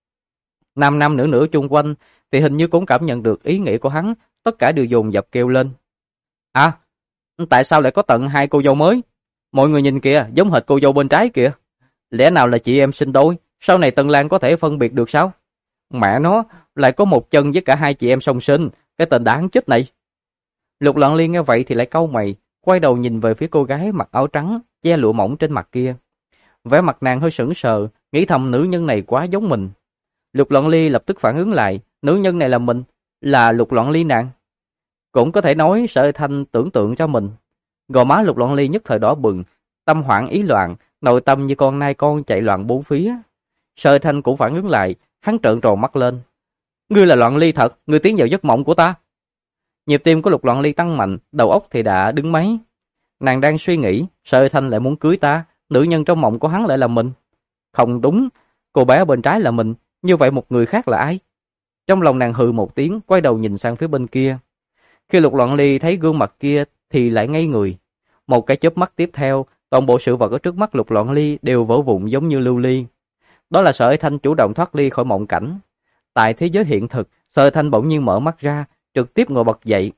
Nam nam nữ nữ chung quanh thì hình như cũng cảm nhận được ý nghĩ của hắn, tất cả đều dồn dập kêu lên: "À, tại sao lại có tận hai cô dâu mới? Mọi người nhìn kìa, giống hệt cô dâu bên trái kìa. Lẽ nào là chị em sinh đôi, sau này Tân Lan có thể phân biệt được sao? Mẹ nó, lại có một chân với cả hai chị em song sinh, cái tên đáng chết này." Lục Loan Liên nghe vậy thì lại cau mày, quay đầu nhìn về phía cô gái mặc áo trắng, che lụa mỏng trên mặt kia. Vẻ mặt nàng hơi sững sờ, nghĩ thầm nữ nhân này quá giống mình. Lục Loan Ly lập tức phản ứng lại, nữ nhân này là mình, là Lục Loan Ly nàng. Cũng có thể nói Sở Hy Thanh tưởng tượng cho mình. Gò má Lục Loan Ly nhất thời đỏ bừng, tâm hoảng ý loạn, nội tâm như con nai con chạy loạn bốn phía. Sở Hy Thanh cũng phản ứng lại, hắn trợn tròn mắt lên. "Ngươi là Loan Ly thật, ngươi tiến vào giấc mộng của ta." Nhịp tim của Lục Loan Ly tăng mạnh, đầu óc thì đã đứng máy. Nàng đang suy nghĩ, Sở Hy Thanh lại muốn cưới ta, nữ nhân trong mộng của hắn lại là mình. Không đúng, cô bé bên trái là mình, như vậy một người khác là ai? Trong lòng nàng hừ một tiếng, quay đầu nhìn sang phía bên kia. Khi Lục Loan Ly thấy gương mặt kia thì lại ngây người. Một cái chớp mắt tiếp theo, toàn bộ sự vật ở trước mắt Lục Loan Ly đều vỡ vụn giống như lưu ly. Đó là Sở Hy Thanh chủ động thoát ly khỏi mộng cảnh. Tại thế giới hiện thực, Sở Hy Thanh bỗng nhiên mở mắt ra, trực tiếp ngồi bật dậy.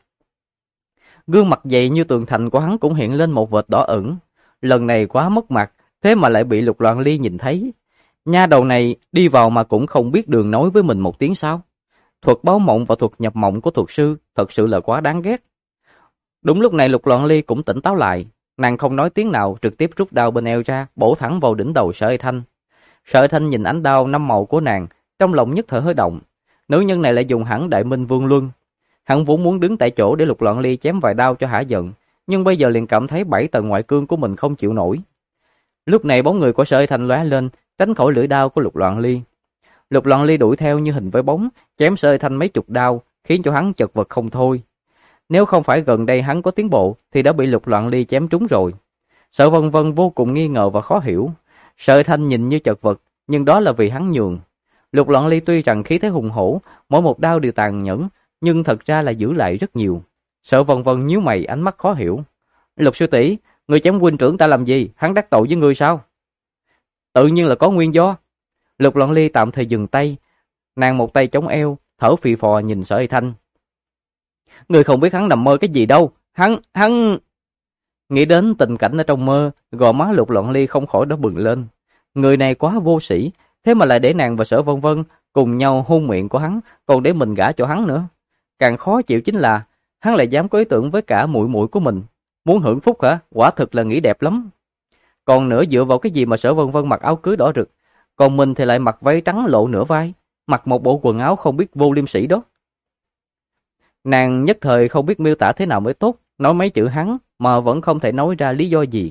Gương mặt dày như tường thành của hắn cũng hiện lên một vệt đỏ ửng. Lần này quá mất mặt, thế mà lại bị Lục Loan Ly nhìn thấy. Nha đầu này đi vào mà cũng không biết đường nói với mình một tiếng sao? Thuật báo mộng và thuật nhập mộng của thuật sư thật sự là quá đáng ghét. Đúng lúc này Lục Loan Ly cũng tỉnh táo lại, nàng không nói tiếng nào, trực tiếp rút đao bên eo ra, bổ thẳng vào đỉnh đầu Sở Hy Thanh. Sở Hy Thanh nhìn ánh đao năm màu của nàng, trong lòng nhất thời hơi động. Nữ nhân này lại dùng hẳn Đại Minh Vương Luân. Hắn vốn muốn đứng tại chỗ để Lục Loan Ly chém vài đao cho hả giận, nhưng bây giờ liền cảm thấy 7 tầng ngoại cương của mình không chịu nổi. Lúc này bóng người của Sở Hy Thanh lóe lên, tránh khỏi lưỡi đao của Lục Loan Ly. Lục Loan Ly đuổi theo như hình với bóng, chém Sở Hy Thanh mấy chục đao, khiến cho hắn chật vật không thôi. Nếu không phải gần đây hắn có tiến bộ, thì đã bị Lục Loan Ly chém trúng rồi. Sở Vân Vân vô cùng nghi ngờ và khó hiểu. Sở Hy Thanh nhìn như chật vật, nhưng đó là vì hắn nhường. Lục Loan Ly tuy rằng khí thế hùng hổ, mỗi một đao đều tàn nhẫn, nhưng thật ra là giữ lại rất nhiều. Sở Vân Vân nhíu mày, ánh mắt khó hiểu. "Lục sư tỷ, người chém huynh trưởng ta làm gì? Hắn đắc tội với ngươi sao?" "Tự nhiên là có nguyên do." Lục Loan Ly tạm thời dừng tay, nàng một tay chống eo, thở phì phò nhìn Sở Hy Thanh. "Ngươi không biết hắn nằm mơ cái gì đâu, hắn..." Nghĩ đến tình cảnh ở trong mơ, gò má Lục Loan Ly không khỏi đỏ bừng lên. Người này quá vô sĩ, thế mà lại để nàng và Sở Vân Vân cùng nhau hôn miệng của hắn, còn để mình gả cho hắn nữa. Càng khó chịu chính là hắn lại dám có ý tưởng với cả muội muội của mình. Muốn hưởng phúc hả? Quả thực là nghĩ đẹp lắm. Còn nữa, dựa vào cái gì mà Sở Vân Vân mặc áo cưới đỏ rực, còn mình thì lại mặc váy trắng lộ nửa vai, mặc một bộ quần áo không biết vô liêm sỉ đó. Nàng nhất thời không biết miêu tả thế nào mới tốt, nói mấy chữ hắn mà vẫn không thể nói ra lý do gì.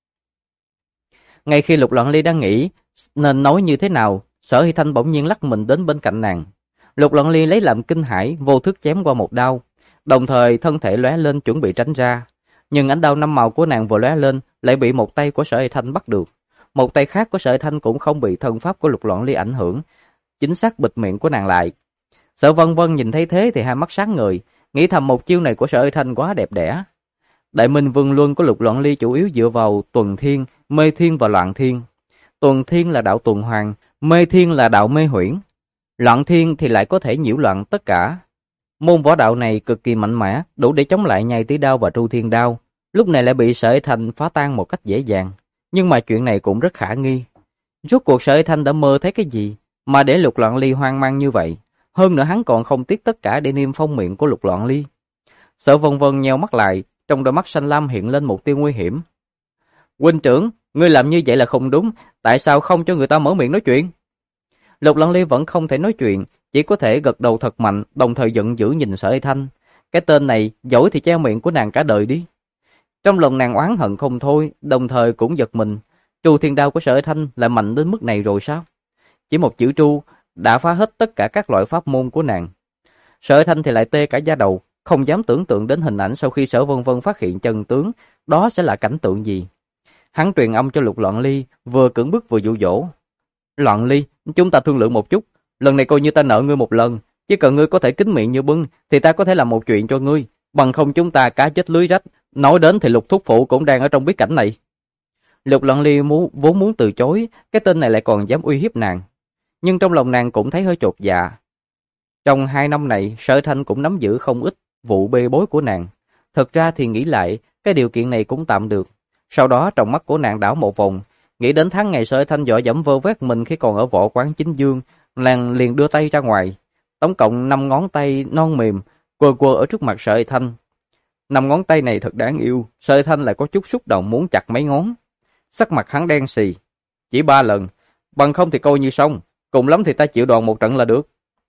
Ngay khi Lục Loan Ly đang nghĩ nên nói như thế nào, Sở Hy Thanh bỗng nhiên lắc mình đến bên cạnh nàng. Lục Loan Ly lấy làm kinh hãi, vô thức chém qua một đao, đồng thời thân thể lóe lên chuẩn bị tránh ra. Nhưng ánh đao năm màu của nàng vừa lóe lên, lại bị một tay của Sở Hy Thanh bắt được. Một tay khác của Sở Hy Thanh cũng không bị thân pháp của Lục Loan Ly ảnh hưởng, chính xác bịt miệng của nàng lại. Sở Vân Vân nhìn thấy thế thì hai mắt sáng ngời, nghĩ thầm một chiêu này của Sở Hy Thanh quá đẹp đẽ. Đại Minh Vương Luân của Lục Loan Ly chủ yếu dựa vào tuần thiên, mê thiên và loạn thiên. Tuần thiên là đạo tuần hoàn, mê thiên là đạo mê huyễn, loạn thiên thì lại có thể nhiễu loạn tất cả. Môn võ đạo này cực kỳ mạnh mẽ, đủ để chống lại Nhai Tí Đao và Tru Thiên Đao. Lúc này lại bị Sở Hy Thanh phá tan một cách dễ dàng. Nhưng mà chuyện này cũng rất khả nghi. Rốt cuộc Sở Hy Thanh đã mơ thấy cái gì mà để Lục Loan Ly hoang mang như vậy? Hơn nữa hắn còn không tiếc tất cả để niêm phong miệng của Lục Loan Ly. Sở Vân Vân nheo mắt lại, trong đôi mắt xanh lam hiện lên một tia nguy hiểm. "Huynh trưởng, ngươi làm như vậy là không đúng, tại sao không cho người ta mở miệng nói chuyện?" Lục Loan Ly vẫn không thể nói chuyện, chỉ có thể gật đầu thật mạnh, đồng thời giận dữ nhìn Sở Hy Thanh. Cái tên này, giỏi thì che miệng của nàng cả đời đi. Trong lòng nàng oán hận không thôi, đồng thời cũng giật mình. Tru Thiên Đao của Sở Hy Thanh lại mạnh đến mức này rồi sao? Chỉ một chữ tru đã phá hết tất cả các loại pháp môn của nàng. Sở Hy Thanh thì lại tê cả da đầu, không dám tưởng tượng đến hình ảnh sau khi Sở Vân Vân phát hiện chân tướng, đó sẽ là cảnh tượng gì. Hắn truyền âm cho Lục Loạn Ly, vừa cưỡng bức vừa dụ dỗ. Loạn Ly, chúng ta thương lượng một chút, lần này coi như ta nợ ngươi một lần, chỉ cần ngươi có thể kín miệng như bưng, thì ta có thể làm một chuyện cho ngươi, bằng không chúng ta cá chết lưới rách. Nói đến thì Lục thúc phụ cũng đang ở trong bí cảnh này. Lục Loạn Ly vốn muốn từ chối, cái tên này lại còn dám uy hiếp nàng. Nhưng trong lòng nàng cũng thấy hơi chột dạ. Trong 2 năm này, Sở Thanh cũng nắm giữ không ít vụ bê bối của nàng. Thật ra thì nghĩ lại, cái điều kiện này cũng tạm được. Sau đó trong mắt của nàng đảo một vòng, nghĩ đến tháng ngày Sở Thanh dọa dẫm vơ vét mình khi còn ở võ quán Chính Dương, nàng liền đưa tay ra ngoài. Tổng cộng 5 ngón tay non mềm, quơ quơ ở trước mặt Sở Thanh. 5 ngón tay này thật đáng yêu, Sở Thanh lại có chút xúc động muốn chặt mấy ngón. Sắc mặt hắn đen xì. Chỉ 3 lần, bằng không thì coi như xong, cùng lắm thì ta chịu đòn một trận là được.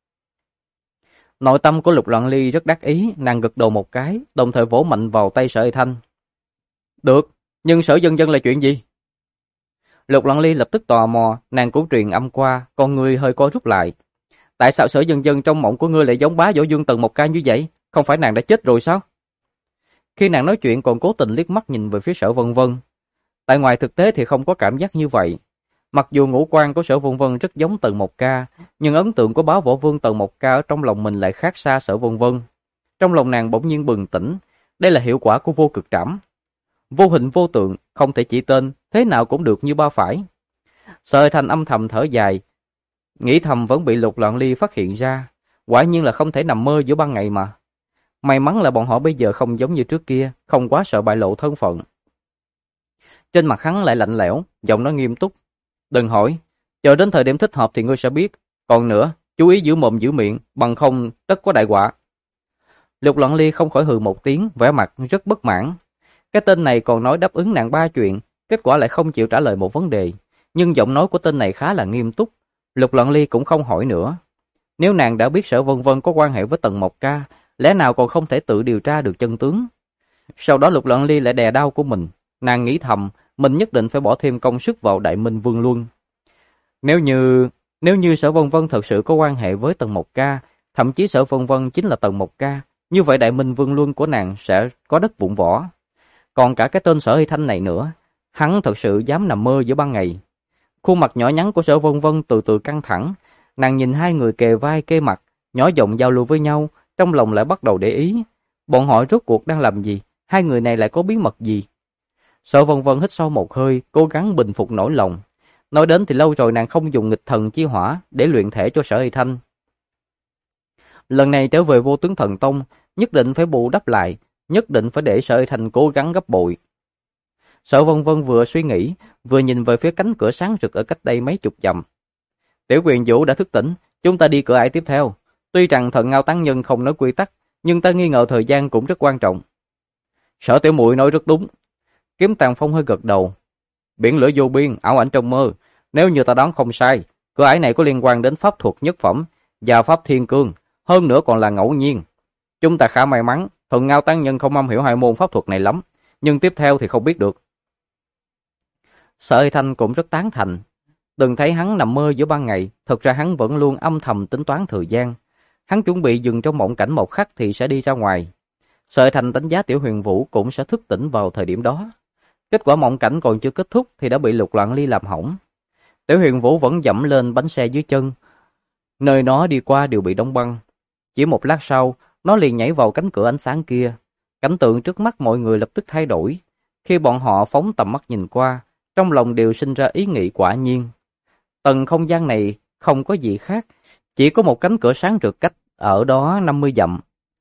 Nội tâm của Lục Loạn Ly rất đắc ý, nàng gật đầu một cái, đồng thời vỗ mạnh vào tay Sở Hy Thanh. Được, nhưng Sở Dân Dân là chuyện gì? Lục Loạn Ly lập tức tò mò, nàng cũng truyền âm qua, con ngươi hơi co rút lại. Tại sao Sở Dân Dân trong mộng của ngươi lại giống bá Võ Dương Tần một ca như vậy? Không phải nàng đã chết rồi sao? Khi nàng nói chuyện còn cố tình liếc mắt nhìn về phía Sở Vân Vân. Tại ngoài thực tế thì không có cảm giác như vậy. Mặc dù ngũ quan của Sở Vân Vân rất giống Tần Mộc Ca, nhưng ấn tượng của bá Võ Vương Tần Mộc Ca ở trong lòng mình lại khác xa Sở Vân Vân. Trong lòng nàng bỗng nhiên bừng tỉnh, đây là hiệu quả của vô cực trảm. Vô hình vô tượng, không thể chỉ tên, thế nào cũng được như ba phải. Sở Thanh âm thầm thở dài, nghĩ thầm vẫn bị Lục Loạn Ly phát hiện ra, quả nhiên là không thể nằm mơ giữa ban ngày mà. May mắn là bọn họ bây giờ không giống như trước kia, không quá sợ bại lộ thân phận. Trên mặt hắn lại lạnh lẽo, giọng nói nghiêm túc. Đừng hỏi, chờ đến thời điểm thích hợp thì ngươi sẽ biết. Còn nữa, chú ý giữ mồm giữ miệng, bằng không tất có đại họa. Lục Loạn Ly không khỏi hừ một tiếng, vẻ mặt rất bất mãn. Cái tên này còn nói đáp ứng nàng 3 chuyện, kết quả lại không chịu trả lời một vấn đề. Nhưng giọng nói của tên này khá là nghiêm túc. Lục Loạn Ly cũng không hỏi nữa. Nếu nàng đã biết Sở Vân Vân có quan hệ với Tần Mộc Ca, lẽ nào còn không thể tự điều tra được chân tướng? Sau đó Lục Loạn Ly lại đè đau của mình. Nàng nghĩ thầm, mình nhất định phải bỏ thêm công sức vào Đại Minh Vương Luân. Nếu như Sở Vân Vân thật sự có quan hệ với Tần Mộc Ca, thậm chí Sở Vân Vân chính là Tần Mộc Ca, như vậy Đại Minh Vương Luân của nàng sẽ có đất vụn võ. Còn cả cái tên Sở Hy Thanh này nữa, hắn thật sự dám nằm mơ giữa ban ngày. Khuôn mặt nhỏ nhắn của Sở Vân Vân từ từ căng thẳng, nàng nhìn hai người kề vai kề mặt, nhỏ giọng giao lưu với nhau, trong lòng lại bắt đầu để ý. Bọn họ rốt cuộc đang làm gì? Hai người này lại có bí mật gì? Sở Vân Vân hít sâu một hơi, cố gắng bình phục nỗi lòng. Nói đến thì lâu rồi nàng không dùng nghịch thần chi hỏa để luyện thể cho Sở Hy Thanh. Lần này trở về Vô Tướng Thần Tông, nhất định phải bù đắp lại, nhất định phải để Sở Hy Thanh cố gắng gấp bội. Sở Vân Vân vừa suy nghĩ, vừa nhìn về phía cánh cửa sáng rực ở cách đây mấy chục dặm. Tiểu Quyền Vũ đã thức tỉnh, chúng ta đi cửa ải tiếp theo. Tuy rằng Thần Ngao Tăng Nhân không nói quy tắc, nhưng ta nghi ngờ thời gian cũng rất quan trọng. Sở tiểu muội nói rất đúng. Kiếm Tàng Phong hơi gật đầu. Biển lửa vô biên, ảo ảnh trong mơ. Nếu như ta đoán không sai, cửa ải này có liên quan đến pháp thuật nhất phẩm và pháp thiên cương, hơn nữa còn là ngẫu nhiên. Chúng ta khá may mắn, Thần Ngao Tăng Nhân không am hiểu hai môn pháp thuật này lắm, nhưng tiếp theo thì không biết được. Sở Hy Thanh cũng rất tán thành. Từng thấy hắn nằm mơ giữa ban ngày, thực ra hắn vẫn luôn âm thầm tính toán thời gian. Hắn chuẩn bị dừng trong mộng cảnh một khắc thì sẽ đi ra ngoài. Sở Hy Thanh đánh giá Tiểu Huyền Vũ cũng sẽ thức tỉnh vào thời điểm đó. Kết quả mộng cảnh còn chưa kết thúc thì đã bị Lục Loạn Ly làm hỏng. Tiểu Huyền Vũ vẫn dẫm lên bánh xe dưới chân. Nơi nó đi qua đều bị đóng băng. Chỉ một lát sau, nó liền nhảy vào cánh cửa ánh sáng kia. Cảnh tượng trước mắt mọi người lập tức thay đổi. Khi bọn họ phóng tầm mắt nhìn qua, trong lòng đều sinh ra ý nghĩ quả nhiên. Tầng không gian này không có gì khác, chỉ có một cánh cửa sáng rực cách ở đó 50 dặm.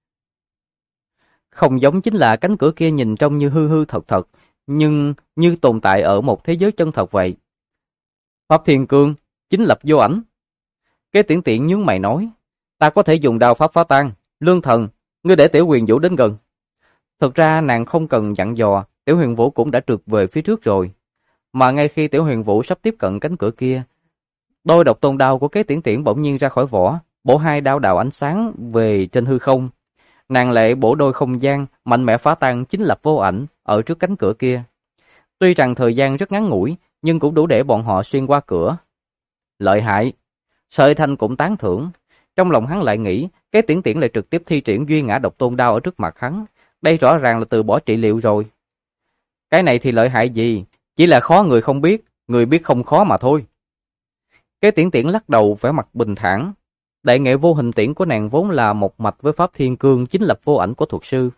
Không giống chính là cánh cửa kia nhìn trông như hư hư thật thật, nhưng như tồn tại ở một thế giới chân thật vậy. Pháp Thiên Cương, chính lập vô ảnh. Kế Tiễn Tiễn nhướng mày nói, ta có thể dùng đao pháp phá tan. Lương Thần, ngươi để Tiểu Huyền Vũ đến gần. Thực ra nàng không cần dặn dò, Tiểu Huyền Vũ cũng đã trượt về phía trước rồi. Mà ngay khi Tiểu Huyền Vũ sắp tiếp cận cánh cửa kia, đôi độc tôn đao của Kế Tiễn Tiễn bỗng nhiên ra khỏi vỏ, bổ hai đao đạo ánh sáng về trên hư không. Nàng lệ bổ đôi không gian, mạnh mẽ phá tan chính lập vô ảnh ở trước cánh cửa kia. Tuy rằng thời gian rất ngắn ngủi, nhưng cũng đủ để bọn họ xuyên qua cửa. Lợi hại. Sợi Thanh cũng tán thưởng. Trong lòng hắn lại nghĩ, cái Tiễn Tiễn lại trực tiếp thi triển duy ngã độc tôn đao ở trước mặt hắn. Đây rõ ràng là từ bỏ trị liệu rồi. Cái này thì lợi hại gì? Chỉ là khó người không biết, người biết không khó mà thôi. Cái Tiễn Tiễn lắc đầu vẻ mặt bình thản. Đại nghệ vô hình tiễn của nàng vốn là một mạch với pháp thiên cương chính lập vô ảnh của thuật sư.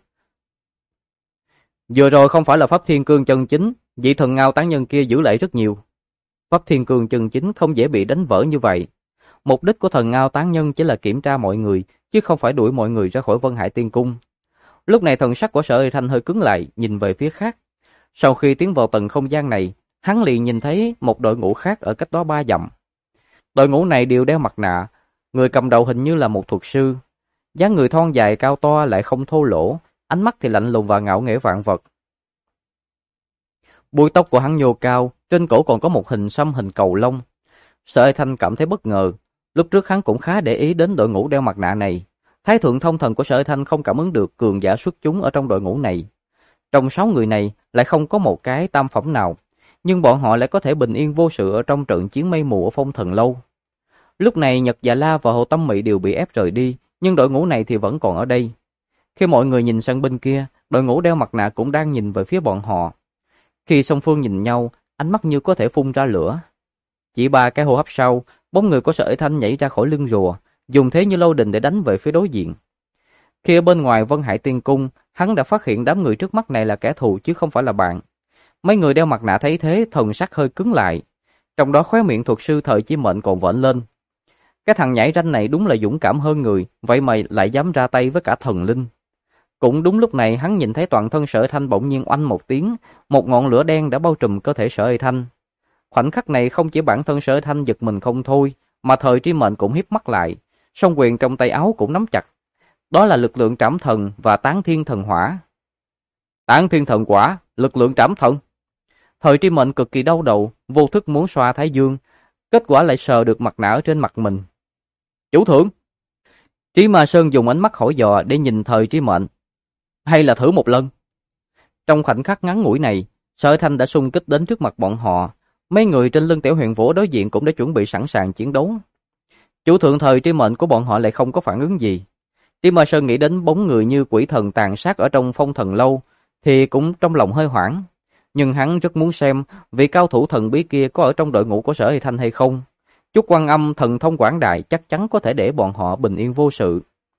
Vừa rồi không phải là pháp thiên cương chân chính, vị thần ngao tán nhân kia giữ lại rất nhiều. Pháp thiên cương chân chính không dễ bị đánh vỡ như vậy. Mục đích của thần ngao tán nhân chỉ là kiểm tra mọi người, chứ không phải đuổi mọi người ra khỏi Vân Hải Tiên Cung. Lúc này thần sắc của Sở Uy Thanh hơi cứng lại, nhìn về phía khác. Sau khi tiến vào tầng không gian này, hắn liền nhìn thấy một đội ngũ khác ở cách đó 3 dặm. Đội ngũ này đều đeo mặt nạ, người cầm đầu hình như là một thuật sư. Dáng người thon dài cao to lại không thô lỗ, ánh mắt thì lạnh lùng và ngạo nghễ vạn vật. Búi tóc của hắn nhô cao, trên cổ còn có một hình xăm hình cầu lông. Sở Uy Thanh cảm thấy bất ngờ, lúc trước hắn cũng khá để ý đến đội ngũ đeo mặt nạ này. Thái thượng thông thần của Sở Uy Thanh không cảm ứng được cường giả xuất chúng ở trong đội ngũ này. Trong 6 người này lại không có một cái tam phẩm nào, nhưng bọn họ lại có thể bình yên vô sự ở trong trận chiến mây mù ở Phong Thần Lâu. Lúc này Nhật Dạ La và Hồ Tâm Mị đều bị ép rời đi, nhưng đội ngũ này thì vẫn còn ở đây. Khi mọi người nhìn sang bên kia, đội ngũ đeo mặt nạ cũng đang nhìn về phía bọn họ. Khi song phương nhìn nhau, ánh mắt như có thể phun ra lửa. Chỉ 3 cái hô hấp sau, bóng người của Sở Uy Thanh nhảy ra khỏi lưng rùa, dùng thế như lôi đình để đánh về phía đối diện. Khi ở bên ngoài Vân Hải Tiên Cung, hắn đã phát hiện đám người trước mắt này là kẻ thù chứ không phải là bạn. Mấy người đeo mặt nạ thấy thế, thần sắc hơi cứng lại. Trong đó khóe miệng thuật sư Thời Chi Mệnh còn vểnh lên. Cái thằng nhảy ranh này đúng là dũng cảm hơn người, vậy mà lại dám ra tay với cả thần linh. Cũng đúng lúc này hắn nhìn thấy toàn thân Sở Uy Thanh bỗng nhiên oanh một tiếng, một ngọn lửa đen đã bao trùm cơ thể Sở Uy Thanh. Khoảnh khắc này không chỉ bản thân Sở Uy Thanh giật mình không thôi, mà Thời Chi Mệnh cũng híp mắt lại, song quyền trong tay áo cũng nắm chặt. Đó là lực lượng trảm thần và tán thiên thần hỏa. Tán thiên thần quả, lực lượng trảm thần. Thời Chi Mệnh cực kỳ đau đầu, vô thức muốn xoa thái dương, kết quả lại sờ được mặt nạ ở trên mặt mình. Chủ thượng! Trí Ma Sơn dùng ánh mắt hỏi dò để nhìn Thời Chi Mệnh. Hay là thử một lần? Trong khoảnh khắc ngắn ngủi này, Sở Thanh đã xung kích đến trước mặt bọn họ. Mấy người trên lưng Tiểu Huyền Vũ đối diện cũng đã chuẩn bị sẵn sàng chiến đấu. Chủ thượng Thời Chi Mệnh của bọn họ lại không có phản ứng gì. Trí Ma Sơn nghĩ đến bóng người như quỷ thần tàn sát ở trong Phong Thần Lâu, thì cũng trong lòng hơi hoảng. Nhưng hắn rất muốn xem vị cao thủ thần bí kia có ở trong đội ngũ của Sở Uy Thanh hay không. Chúc Quan Âm thần thông quảng đại chắc chắn có thể để bọn họ bình yên vô sự.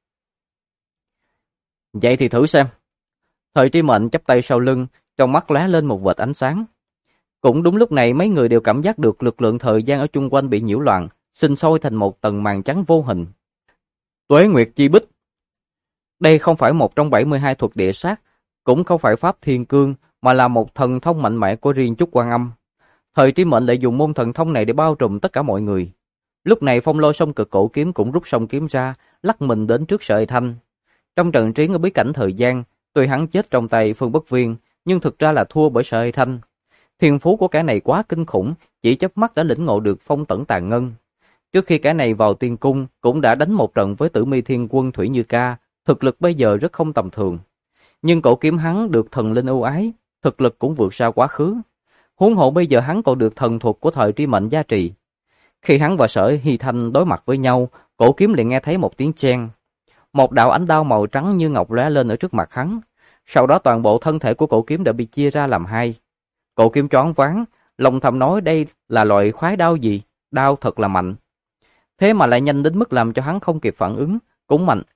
Vậy thì thử xem. Thời Tri Mệnh chắp tay sau lưng, trong mắt lóe lên một vệt ánh sáng. Cũng đúng lúc này mấy người đều cảm giác được lực lượng thời gian ở chung quanh bị nhiễu loạn, sinh sôi thành một tầng màn trắng vô hình. Tuế Nguyệt Chi Bích. Đây không phải một trong 72 thuật địa sát, cũng không phải pháp thiên cương, mà là một thần thông mạnh mẽ của riêng Chúc Quan Âm. Thời Tri Mệnh lại dùng môn thần thông này để bao trùm tất cả mọi người. Lúc này Phong Lôi Song Cực Cổ Kiếm cũng rút song kiếm ra, lắc mình đến trước Sở Uy Thanh. Trong trận chiến ở bí cảnh thời gian, tuy hắn chết trong tay Phương Bất Viên, nhưng thực ra là thua bởi Sở Uy Thanh. Thiên phú của kẻ này quá kinh khủng, chỉ chớp mắt đã lĩnh ngộ được phong tẩn tàn ngân. Trước khi kẻ này vào tiên cung, cũng đã đánh một trận với Tử Mi Thiên Quân Thủy Như Ca, thực lực bây giờ rất không tầm thường. Nhưng cổ kiếm hắn được thần linh ưu ái, thực lực cũng vượt xa quá khứ. Huống hộ bây giờ hắn còn được thần thuật của Thời Tri Mệnh gia trì. Khi hắn và Sở Uy Thanh đối mặt với nhau, cổ kiếm liền nghe thấy một tiếng chen. Một đạo ánh đao màu trắng như ngọc lóe lên ở trước mặt hắn. Sau đó toàn bộ thân thể của cổ kiếm đã bị chia ra làm hai. Cổ kiếm choáng váng, lòng thầm nói đây là loại khoái đao gì, đao thật là mạnh. Thế mà lại nhanh đến mức làm cho hắn không kịp phản ứng, cũng mạnh.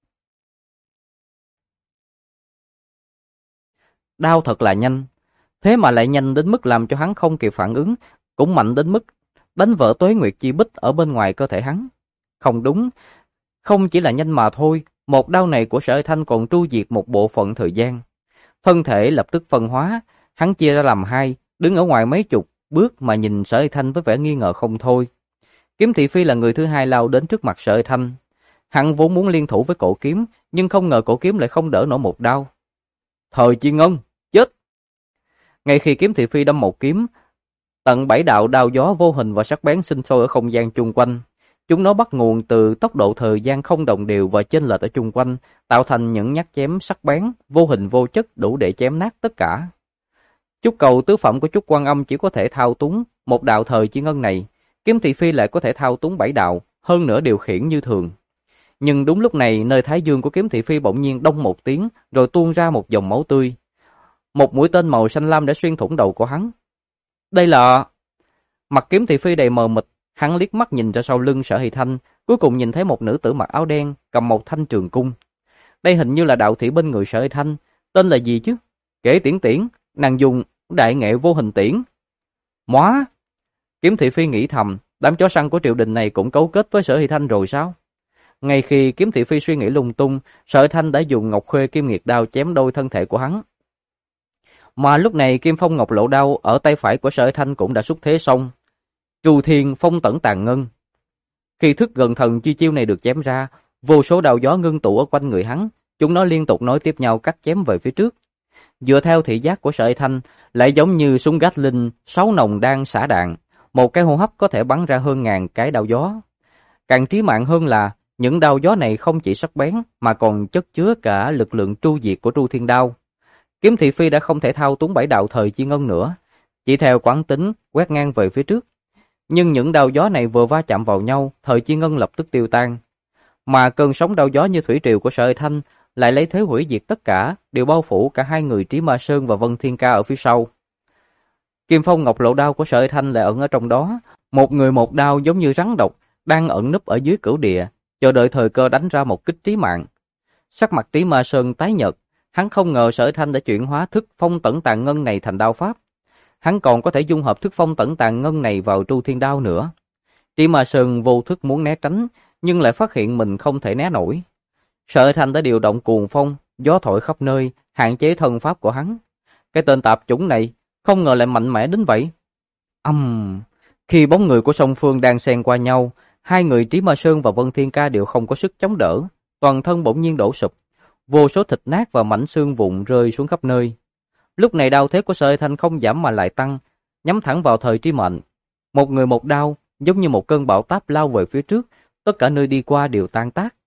Đao thật là nhanh, thế mà lại nhanh đến mức làm cho hắn không kịp phản ứng, cũng mạnh đến mức đánh vỡ Tuế Nguyệt Chi Bích ở bên ngoài cơ thể hắn. Không đúng, không chỉ là nhanh mà thôi, một đao này của Sở Uy Thanh còn tru diệt một bộ phận thời gian. Thân thể lập tức phân hóa, hắn chia ra làm hai, đứng ở ngoài mấy chục bước mà nhìn Sở Uy Thanh với vẻ nghi ngờ không thôi. Kiếm Thị Phi là người thứ hai lao đến trước mặt Sở Uy Thanh. Hắn vốn muốn liên thủ với cổ kiếm, nhưng không ngờ cổ kiếm lại không đỡ nổi một đao. Thời Chi Ngân, chết! Ngay khi Kiếm Thị Phi đâm một kiếm, tận 7 đạo đao gió vô hình và sắc bén sinh sôi ở không gian chung quanh. Chúng nó bắt nguồn từ tốc độ thời gian không đồng đều và chênh lệch ở chung quanh, tạo thành những nhát chém sắc bén, vô hình vô chất đủ để chém nát tất cả. Chúc cầu tứ phẩm của Chúc Quan Âm chỉ có thể thao túng một đạo thời chi ngân này, Kiếm Thị Phi lại có thể thao túng 7 đạo, hơn nữa điều khiển như thường. Nhưng đúng lúc này, nơi thái dương của Kiếm Thị Phi bỗng nhiên đông một tiếng, rồi tuôn ra một dòng máu tươi. Một mũi tên màu xanh lam đã xuyên thủng đầu của hắn. Đây là... Mặt Kiếm Thị Phi đầy mờ mịt, hắn liếc mắt nhìn ra sau lưng Sở Hy Thanh, cuối cùng nhìn thấy một nữ tử mặc áo đen, cầm một thanh trường cung. Đây hình như là đạo thị bên người Sở Hy Thanh, tên là gì chứ? Kể Tiễn Tiễn, nàng dùng đại nghệ vô hình tiễn. Móa! Kiếm Thị Phi nghĩ thầm, đám chó săn của triều đình này cũng cấu kết với Sở Hy Thanh rồi sao? Ngay khi Kiếm Thị Phi suy nghĩ lung tung, Sở Hy Thanh đã dùng Ngọc Khuê Kim Nghiệt đao chém đôi thân thể của hắn. Mà lúc này Kim Phong Ngọc Lộ đao ở tay phải của Sở Hy Thanh cũng đã xuất thế xong. Trù Thiên Phong Tẩn Tàn Ngân. Khi thức gần thần chi chiêu này được chém ra, vô số đạo gió ngưng tụ ở quanh người hắn, chúng nó liên tục nối tiếp nhau cắt chém về phía trước. Dựa theo thị giác của Sở Hy Thanh, lại giống như súng Gatling 6 nòng đang xả đạn, một cái hô hấp có thể bắn ra hơn ngàn cái đao gió. Càng trí mạng hơn là những đao gió này không chỉ sắc bén mà còn chất chứa cả lực lượng tru diệt của Tru Thiên Đao. Kiếm Thị Phi đã không thể thao túng 7 đạo thời chi ngân nữa, chỉ theo quán tính quét ngang về phía trước. Nhưng những đao gió này vừa va chạm vào nhau, thời chi ngân lập tức tiêu tan. Mà cơn sóng đao gió như thủy triều của Sở Hy Thanh lại lấy thế hủy diệt tất cả, đều bao phủ cả hai người Trí Ma Sơn và Vân Thiên Ca ở phía sau. Kim Phong Ngọc Lộ đao của Sở Hy Thanh lại ẩn ở trong đó, một người một đao giống như rắn độc đang ẩn núp ở dưới cửu địa, chờ đợi thời cơ đánh ra một kích trí mạng. Sắc mặt Trí Ma Sơn tái nhợt, hắn không ngờ Sở Hy Thanh đã chuyển hóa thức Phong Tẩn Tàn Ngân này thành đao pháp. Hắn còn có thể dung hợp thức Phong Tẩn Tàn Ngân này vào Tru Thiên Đao nữa. Trí Ma Sơn vô thức muốn né tránh, nhưng lại phát hiện mình không thể né nổi. Sở Hy Thanh đã điều động cuồng phong, gió thổi khắp nơi, hạn chế thân pháp của hắn. Cái tên tạp chủng này không ngờ lại mạnh mẽ đến vậy. Khi bóng người của song phương đang xen qua nhau, hai người Trí Ma Sơn và Vân Thiên Ca đều không có sức chống đỡ, toàn thân bỗng nhiên đổ sụp, vô số thịt nát và mảnh xương vụn rơi xuống khắp nơi. Lúc này đao thế của Sở Hy Thanh không giảm mà lại tăng, nhắm thẳng vào Thời Trí Mệnh. Một người một đao, giống như một cơn bão táp lao về phía trước, tất cả nơi đi qua đều tan tác.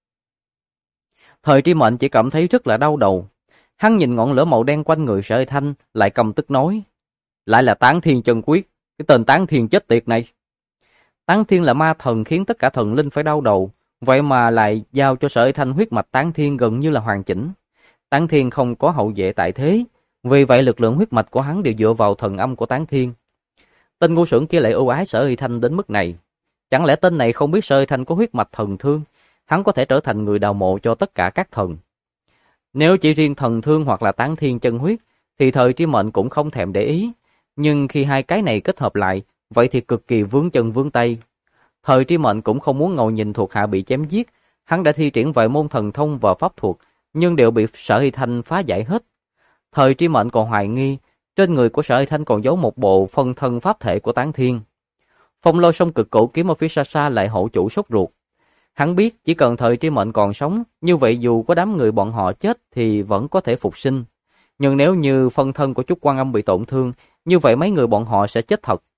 Thời Trí Mệnh chỉ cảm thấy rất là đau đầu. Hắn nhìn ngọn lửa màu đen quanh người Sở Hy Thanh, lại căm tức nói: lại là Tán Thiên chân quyết, cái tên Tán Thiên chết tiệt này. Tán Thiên là ma thần khiến tất cả thần linh phải đau đầu, vậy mà lại giao cho Sở Hy Thanh huyết mạch Tán Thiên gần như là hoàn chỉnh. Tán Thiên không có hậu vệ tại thế, vì vậy lực lượng huyết mạch của hắn đều dựa vào thần âm của Tán Thiên. Tên ngu xuẩn kia lại ưu ái Sở Hy Thanh đến mức này. Chẳng lẽ tên này không biết Sở Hy Thanh có huyết mạch thần thương, hắn có thể trở thành người đào mộ cho tất cả các thần. Nếu chỉ riêng thần thương hoặc là Tán Thiên chân huyết, thì Thời Trí Mệnh cũng không thèm để ý. Nhưng khi hai cái này kết hợp lại, vậy thì cực kỳ vướng chân vướng tay. Thời Trí Mệnh cũng không muốn ngồi nhìn thuộc hạ bị chém giết, hắn đã thi triển vài môn thần thông và pháp thuật, nhưng đều bị Sở Hy Thanh phá giải hết. Thời Trí Mệnh còn hoài nghi, trên người của Sở Hy Thanh còn giấu một bộ phân thân pháp thể của Tán Thiên. Phong Lôi Song Cực Cổ Kiếm ở phía xa xa lại hộ chủ sốt ruột. Hắn biết chỉ cần Thời Trí Mệnh còn sống, như vậy dù có đám người bọn họ chết thì vẫn có thể phục sinh. Nhưng nếu như phân thân của Chúc Quan Âm bị tổn thương, như vậy mấy người bọn họ sẽ chết thật.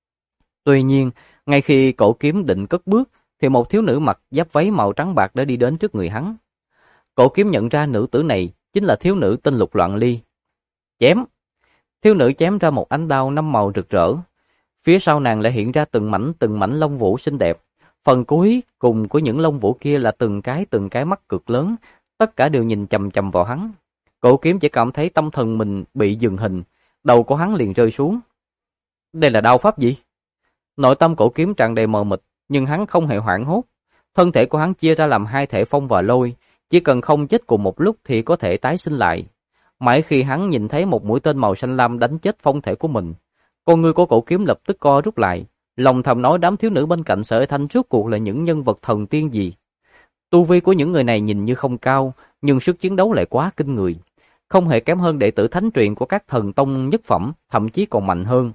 Tuy nhiên, ngay khi cổ kiếm định cất bước, thì một thiếu nữ mặc giáp váy màu trắng bạc đã đi đến trước người hắn. Cổ kiếm nhận ra nữ tử này chính là thiếu nữ tên Lục Loạn Ly. Chém! Thiếu nữ chém ra một ánh đao 5 màu rực rỡ. Phía sau nàng lại hiện ra từng mảnh lông vũ xinh đẹp. Phần cuối cùng của những lông vũ kia là từng cái mắt cực lớn, tất cả đều nhìn chằm chằm vào hắn. Cổ kiếm chỉ cảm thấy tâm thần mình bị dừng hình, đầu của hắn liền rơi xuống. Đây là đao pháp gì? Nội tâm cổ kiếm tràn đầy mờ mịt, nhưng hắn không hề hoảng hốt. Thân thể của hắn chia ra làm hai thể phong và lôi, chỉ cần không chết cùng một lúc thì có thể tái sinh lại. Mãi khi hắn nhìn thấy một mũi tên màu xanh lam đánh chết phong thể của mình, con ngươi của cổ kiếm lập tức co rút lại, lòng thầm nói đám thiếu nữ bên cạnh Sở Hy Thanh rốt cuộc là những nhân vật thần tiên gì. Tu vi của những người này nhìn như không cao, nhưng sức chiến đấu lại quá kinh người, không hề kém hơn đệ tử thánh truyền của các thần tông nhất phẩm, thậm chí còn mạnh hơn.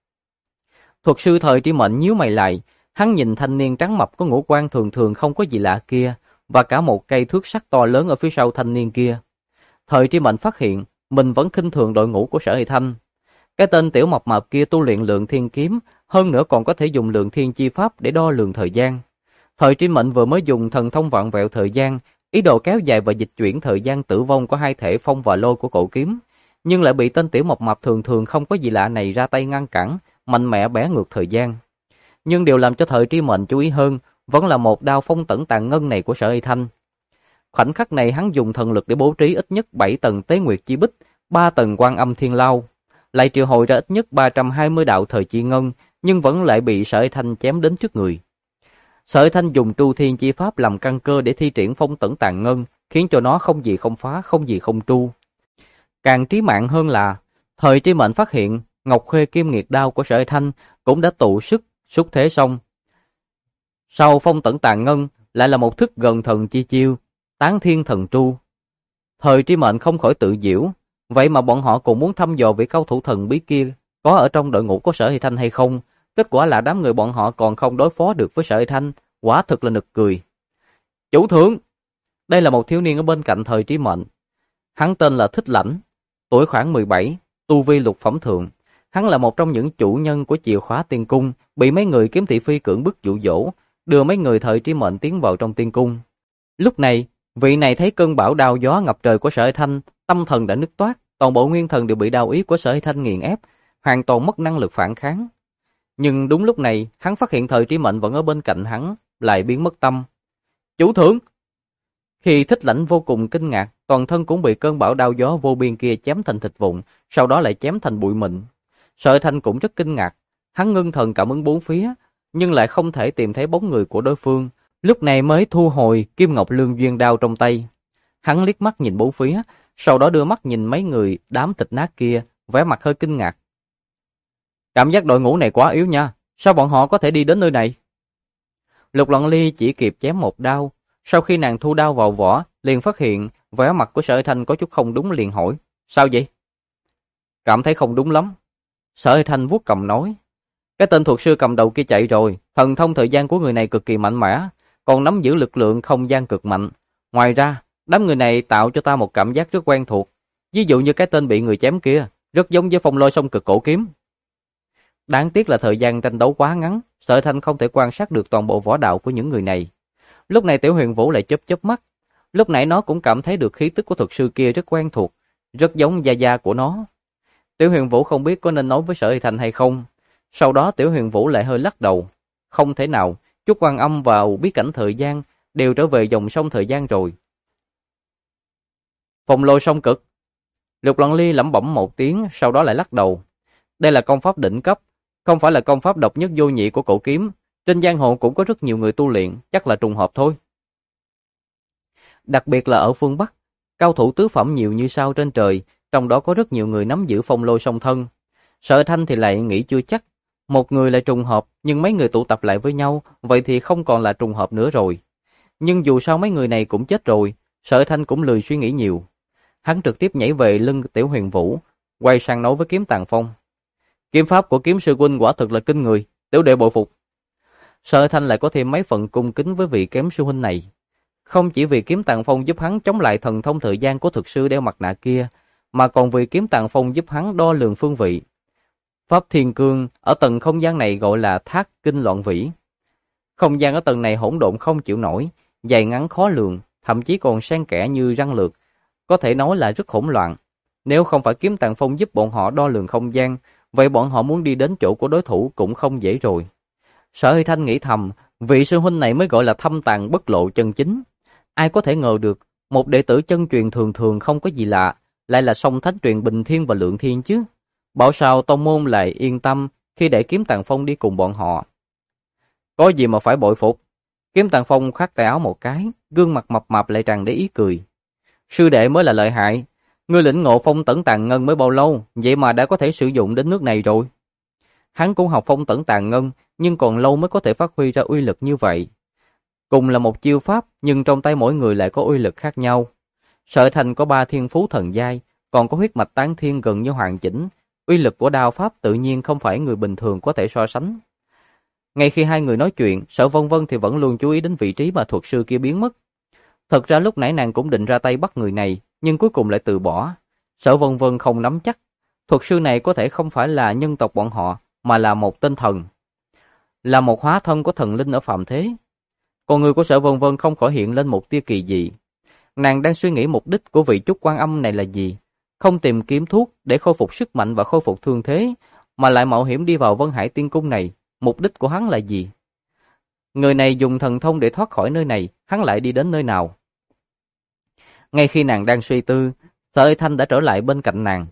Thuật sư Thời Trí Mệnh nhíu mày lại, hắn nhìn thanh niên trắng mập có ngũ quan thường thường không có gì lạ kia, và cả một cây thước sắt to lớn ở phía sau thanh niên kia. Thời Trí Mệnh phát hiện mình vẫn khinh thường đội ngũ của Sở Hy Thanh. Cái tên tiểu mập mạp kia tu luyện lượng thiên kiếm, hơn nữa còn có thể dùng lượng thiên chi pháp để đo lường thời gian. Thời Tri Mệnh vừa mới dùng thần thông vặn vẹo thời gian, ý đồ kéo dài và dịch chuyển thời gian tử vong của hai thể phong và lôi của cổ kiếm, nhưng lại bị tên tiểu mập mạp thường thường không có gì lạ này ra tay ngăn cản, mạnh mẽ bẻ ngược thời gian. Nhưng điều làm cho Thời Tri Mệnh chú ý hơn vẫn là một đao phong tẩn tàn ngân này của Sở Y Thanh. Khoảnh khắc này hắn dùng thần lực để bố trí ít nhất 7 tầng Tế Nguyệt Chi Bích, 3 tầng Quan Âm Thiên Lao, lại triệu hồi ra ít nhất 320 đạo thời chi ngân, nhưng vẫn lại bị Sở Y Thanh chém đến trước người. Sở Y Thanh dùng Tru Thiên Chi Pháp làm căn cơ để thi triển phong tẩn tàn ngân, khiến cho nó không gì không phá, không gì không tru. Càng trí mạng hơn là, Thời Tri Mệnh phát hiện Ngọc Khuê Kim Nghiệt Đao của Sở Y Thanh cũng đã tụ sức xúc thế xong. Sau phong tẩn tàn ngân lại là một thức gần thần chi chiêu, Tán Thiên Thần Tru. Thời Tri Mệnh không khỏi tự giễu, vậy mà bọn họ cũng muốn thăm dò vị cao thủ thần bí kia có ở trong đội ngũ của Sở Y Thanh hay không. Kết quả là đám người bọn họ còn không đối phó được với Sở Y Thanh, quả thực là nực cười. Chủ thượng! Đây là một thiếu niên ở bên cạnh Thời Tri Mệnh. Hắn tên là Thích Lãnh, tuổi khoảng 17, tu vi lục phẩm thượng. Hắn là một trong những chủ nhân của chìa khóa tiên cung, bị mấy người kiếm thị phi cưỡng bức dụ dỗ, đưa mấy người Thời Tri Mệnh tiến vào trong tiên cung. Lúc này, vị này thấy cơn bão đao gió ngập trời của Sở Y Thanh, tâm thần đã nứt toát, toàn bộ nguyên thần đều bị đao ý của Sở Y Thanh nghiền ép, hoàn toàn mất năng lực phản kháng. Nhưng đúng lúc này, hắn phát hiện Thời Tri Mệnh vẫn ở bên cạnh hắn, lại biến mất tâm. Chủ thượng! Khi Thích Lãnh vô cùng kinh ngạc, toàn thân cũng bị cơn bão đao gió vô biên kia chém thành thịt vụn, sau đó lại chém thành bụi mịn. Sở Y Thanh cũng rất kinh ngạc, hắn ngưng thần cảm ứng bốn phía, nhưng lại không thể tìm thấy bóng người của đối phương, lúc này mới thu hồi Kim Ngọc Lương Duyên đao trong tay. Hắn liếc mắt nhìn bốn phía, sau đó đưa mắt nhìn mấy người đám thịt nát kia, vẻ mặt hơi kinh ngạc. Cảm giác đội ngũ này quá yếu nha, sao bọn họ có thể đi đến nơi này? Lục Loan Ly chỉ kịp chém một đao, sau khi nàng thu đao vào vỏ, liền phát hiện vẻ mặt của Sở Y Thanh có chút không đúng, liền hỏi, sao vậy? Cảm thấy không đúng lắm. Sở Y Thanh vuốt cầm nói, cái tên thuật sư cầm đầu kia chạy rồi, thần thông thời gian của người này cực kỳ mạnh mẽ, còn nắm giữ lực lượng không gian cực mạnh. Ngoài ra, đám người này tạo cho ta một cảm giác rất quen thuộc, ví dụ như cái tên bị người chém kia, rất giống với Phong Lôi Song Cực Cổ Kiếm. Đáng tiếc là thời gian tranh đấu quá ngắn, Sở Y Thanh không thể quan sát được toàn bộ võ đạo của những người này. Lúc này Tiểu Huyền Vũ lại chớp chớp mắt, lúc nãy nó cũng cảm thấy được khí tức của thuật sư kia rất quen thuộc, rất giống da da của nó. Tiểu Huyền Vũ không biết có nên nói với Sở Y Thanh hay không. Sau đó Tiểu Huyền Vũ lại hơi lắc đầu, không thể nào, Chúc Quan Âm vào bí cảnh thời gian đều trở về dòng sông thời gian rồi. Phong Lôi Song Cực. Lục Loan Ly lẩm bẩm một tiếng, sau đó lại lắc đầu. Đây là công pháp đỉnh cấp, không phải là công pháp độc nhất vô nhị của cổ kiếm. Trên giang hồ cũng có rất nhiều người tu luyện, chắc là trùng hợp thôi. Đặc biệt là ở phương Bắc, cao thủ tứ phẩm nhiều như sao trên trời, trong đó có rất nhiều người nắm giữ phong lôi song thân. Sở Thanh thì lại nghĩ chưa chắc, một người là trùng hợp, nhưng mấy người tụ tập lại với nhau, vậy thì không còn là trùng hợp nữa rồi. Nhưng dù sao mấy người này cũng chết rồi, Sở Thanh cũng lười suy nghĩ nhiều. Hắn trực tiếp nhảy về lưng Tiểu Huyền Vũ, quay sang nói với Kiếm Tàng Phong. Kiếm pháp của kiếm sư huynh quả thực là kinh người, tiểu đệ bội phục. Sở Thanh lại có thêm mấy phần cung kính với vị kiếm sư huynh này. Không chỉ vì Kiếm Tàng Phong giúp hắn chống lại thần thông thời gian của thực sư đeo mặt nạ kia, mà còn vì Kiếm Tàng Phong giúp hắn đo lường phương vị. Pháp Thiên Cương ở tầng không gian này gọi là Thác Kinh Loạn Vĩ. Không gian ở tầng này hỗn độn không chịu nổi, dài ngắn khó lường, thậm chí còn xen kẽ như răng lược, có thể nói là rất hỗn loạn. Nếu không phải Kiếm Tàng Phong giúp bọn họ đo lường không gian, vậy bọn họ muốn đi đến chỗ của đối thủ cũng không dễ rồi. Sở Hy Thanh nghĩ thầm, vị sư huynh này mới gọi là thâm tàng bất lộ chân chính. Ai có thể ngờ được, một đệ tử chân truyền thường thường không có gì lạ, lại là song thánh truyền Bình Thiên và Lượng Thiên chứ. Bảo sao tông môn lại yên tâm khi để Kiếm Tàng Phong đi cùng bọn họ. Có gì mà phải bội phục. Kiếm Tàng Phong khoát tay áo một cái, gương mặt mập mạp lại tràn đầy ý cười. Sư đệ mới là lợi hại. Ngươi lĩnh ngộ phong tẩn tàn ngân mới bao lâu, vậy mà đã có thể sử dụng đến nước này rồi. Hắn cũng học phong tẩn tàn ngân, nhưng còn lâu mới có thể phát huy ra uy lực như vậy. Cùng là một chiêu pháp, nhưng trong tay mỗi người lại có uy lực khác nhau. Sở Thành có 3 thiên phú thần giai, còn có huyết mạch tán thiên gần như hoàn chỉnh. Uy lực của đao pháp tự nhiên không phải người bình thường có thể so sánh. Ngay khi hai người nói chuyện, Sở Vân Vân thì vẫn luôn chú ý đến vị trí mà thuật sư kia biến mất. Thật ra lúc nãy nàng cũng định ra tay bắt người này, nhưng cuối cùng lại từ bỏ. Sở Vân Vân không nắm chắc, thuật sư này có thể không phải là nhân tộc bọn họ, mà là một tên thần. Là một hóa thân của thần linh ở phàm thế. Con người của Sở Vân Vân không khỏi hiện lên một tia kỳ dị. Nàng đang suy nghĩ mục đích của vị trúc quan âm này là gì? Không tìm kiếm thuốc để khôi phục sức mạnh và khôi phục thương thế, mà lại mạo hiểm đi vào Vân Hải Tiên Cung này, mục đích của hắn là gì? Người này dùng thần thông để thoát khỏi nơi này, hắn lại đi đến nơi nào? Ngay khi nàng đang suy tư, Sở Ê Thanh đã trở lại bên cạnh nàng.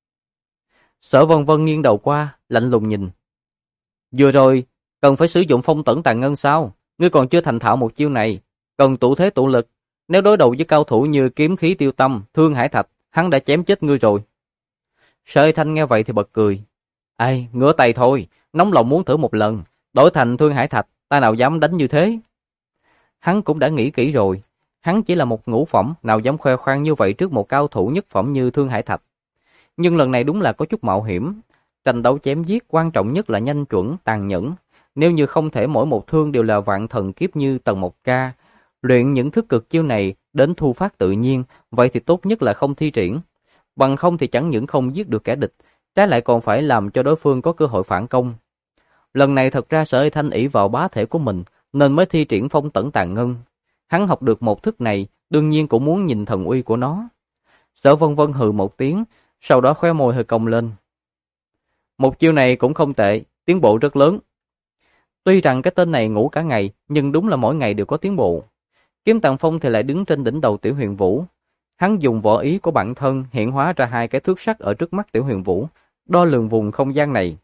Sở Vân Vân nghiêng đầu qua, lạnh lùng nhìn. Vừa rồi, cần phải sử dụng phong tẩn tàn ngân sao? Ngươi còn chưa thành thạo một chiêu này, cần tụ thế tụ lực. Nếu đối đầu với cao thủ như Kiếm Khí Tiêu Tâm, Thương Hải Thạch, hắn đã chém chết ngươi rồi. Sở Ê Thanh nghe vậy thì bật cười. Ai, ngửa tay thôi, nóng lòng muốn thử một lần, đổi thành Thương Hải Thạch, ta nào dám đánh như thế. Hắn cũng đã nghĩ kỹ rồi, hắn chỉ là một ngũ phẩm, nào dám khoe khoang như vậy trước một cao thủ nhất phẩm như Thương Hải Thạch. Nhưng lần này đúng là có chút mạo hiểm. Tranh đấu chém giết quan trọng nhất là nhanh chuẩn, tàn nhẫn. Nếu như không thể mỗi một thương đều là vạn thần kiếp như Tần Mộc Ca, luyện những thức cực chiêu này đến thu phát tự nhiên, vậy thì tốt nhất là không thi triển. Bằng không thì chẳng những không giết được kẻ địch, trái lại còn phải làm cho đối phương có cơ hội phản công. Lần này thật ra Sở Ê Thanh ỷ vào bá thể của mình, nên mới thi triển phong tẩn tàn ngân. Hắn học được một thức này, đương nhiên cũng muốn nhìn thần uy của nó. Sở Vân Vân hừ một tiếng, sau đó khóe môi hơi cong lên. Một chiêu này cũng không tệ, tiến bộ rất lớn. Tuy rằng cái tên này ngủ cả ngày, nhưng đúng là mỗi ngày đều có tiến bộ. Kiếm Tàng Phong thì lại đứng trên đỉnh đầu Tiểu Huyền Vũ. Hắn dùng võ ý của bản thân hiện hóa ra hai cái thước sắt ở trước mắt Tiểu Huyền Vũ, đo lường vùng không gian này.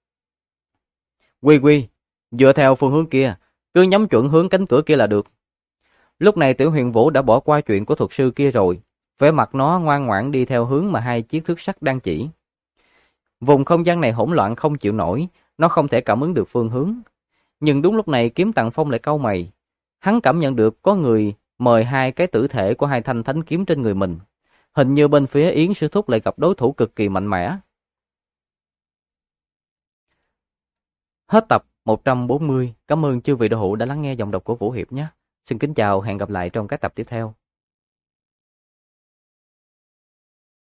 Quy quy, dựa theo phương hướng kia, cứ nhắm chuẩn hướng cánh cửa kia là được. Lúc này Tiểu Huyền Vũ đã bỏ qua chuyện của thuật sư kia rồi, vẻ mặt nó ngoan ngoãn đi theo hướng mà hai chiếc thước sắt đang chỉ. Vùng không gian này hỗn loạn không chịu nổi, nó không thể cảm ứng được phương hướng. Nhưng đúng lúc này Kiếm Tàng Phong lại cau mày. Hắn cảm nhận được có người mời hai cái tử thể của hai thanh thánh kiếm trên người mình. Hình như bên phía Yến Sư Thúc lại gặp đối thủ cực kỳ mạnh mẽ. Hết tập 140. Cảm ơn chư vị đạo hữu đã lắng nghe giọng đọc của Vũ Hiệp nhé. Xin kính chào, hẹn gặp lại trong các tập tiếp theo.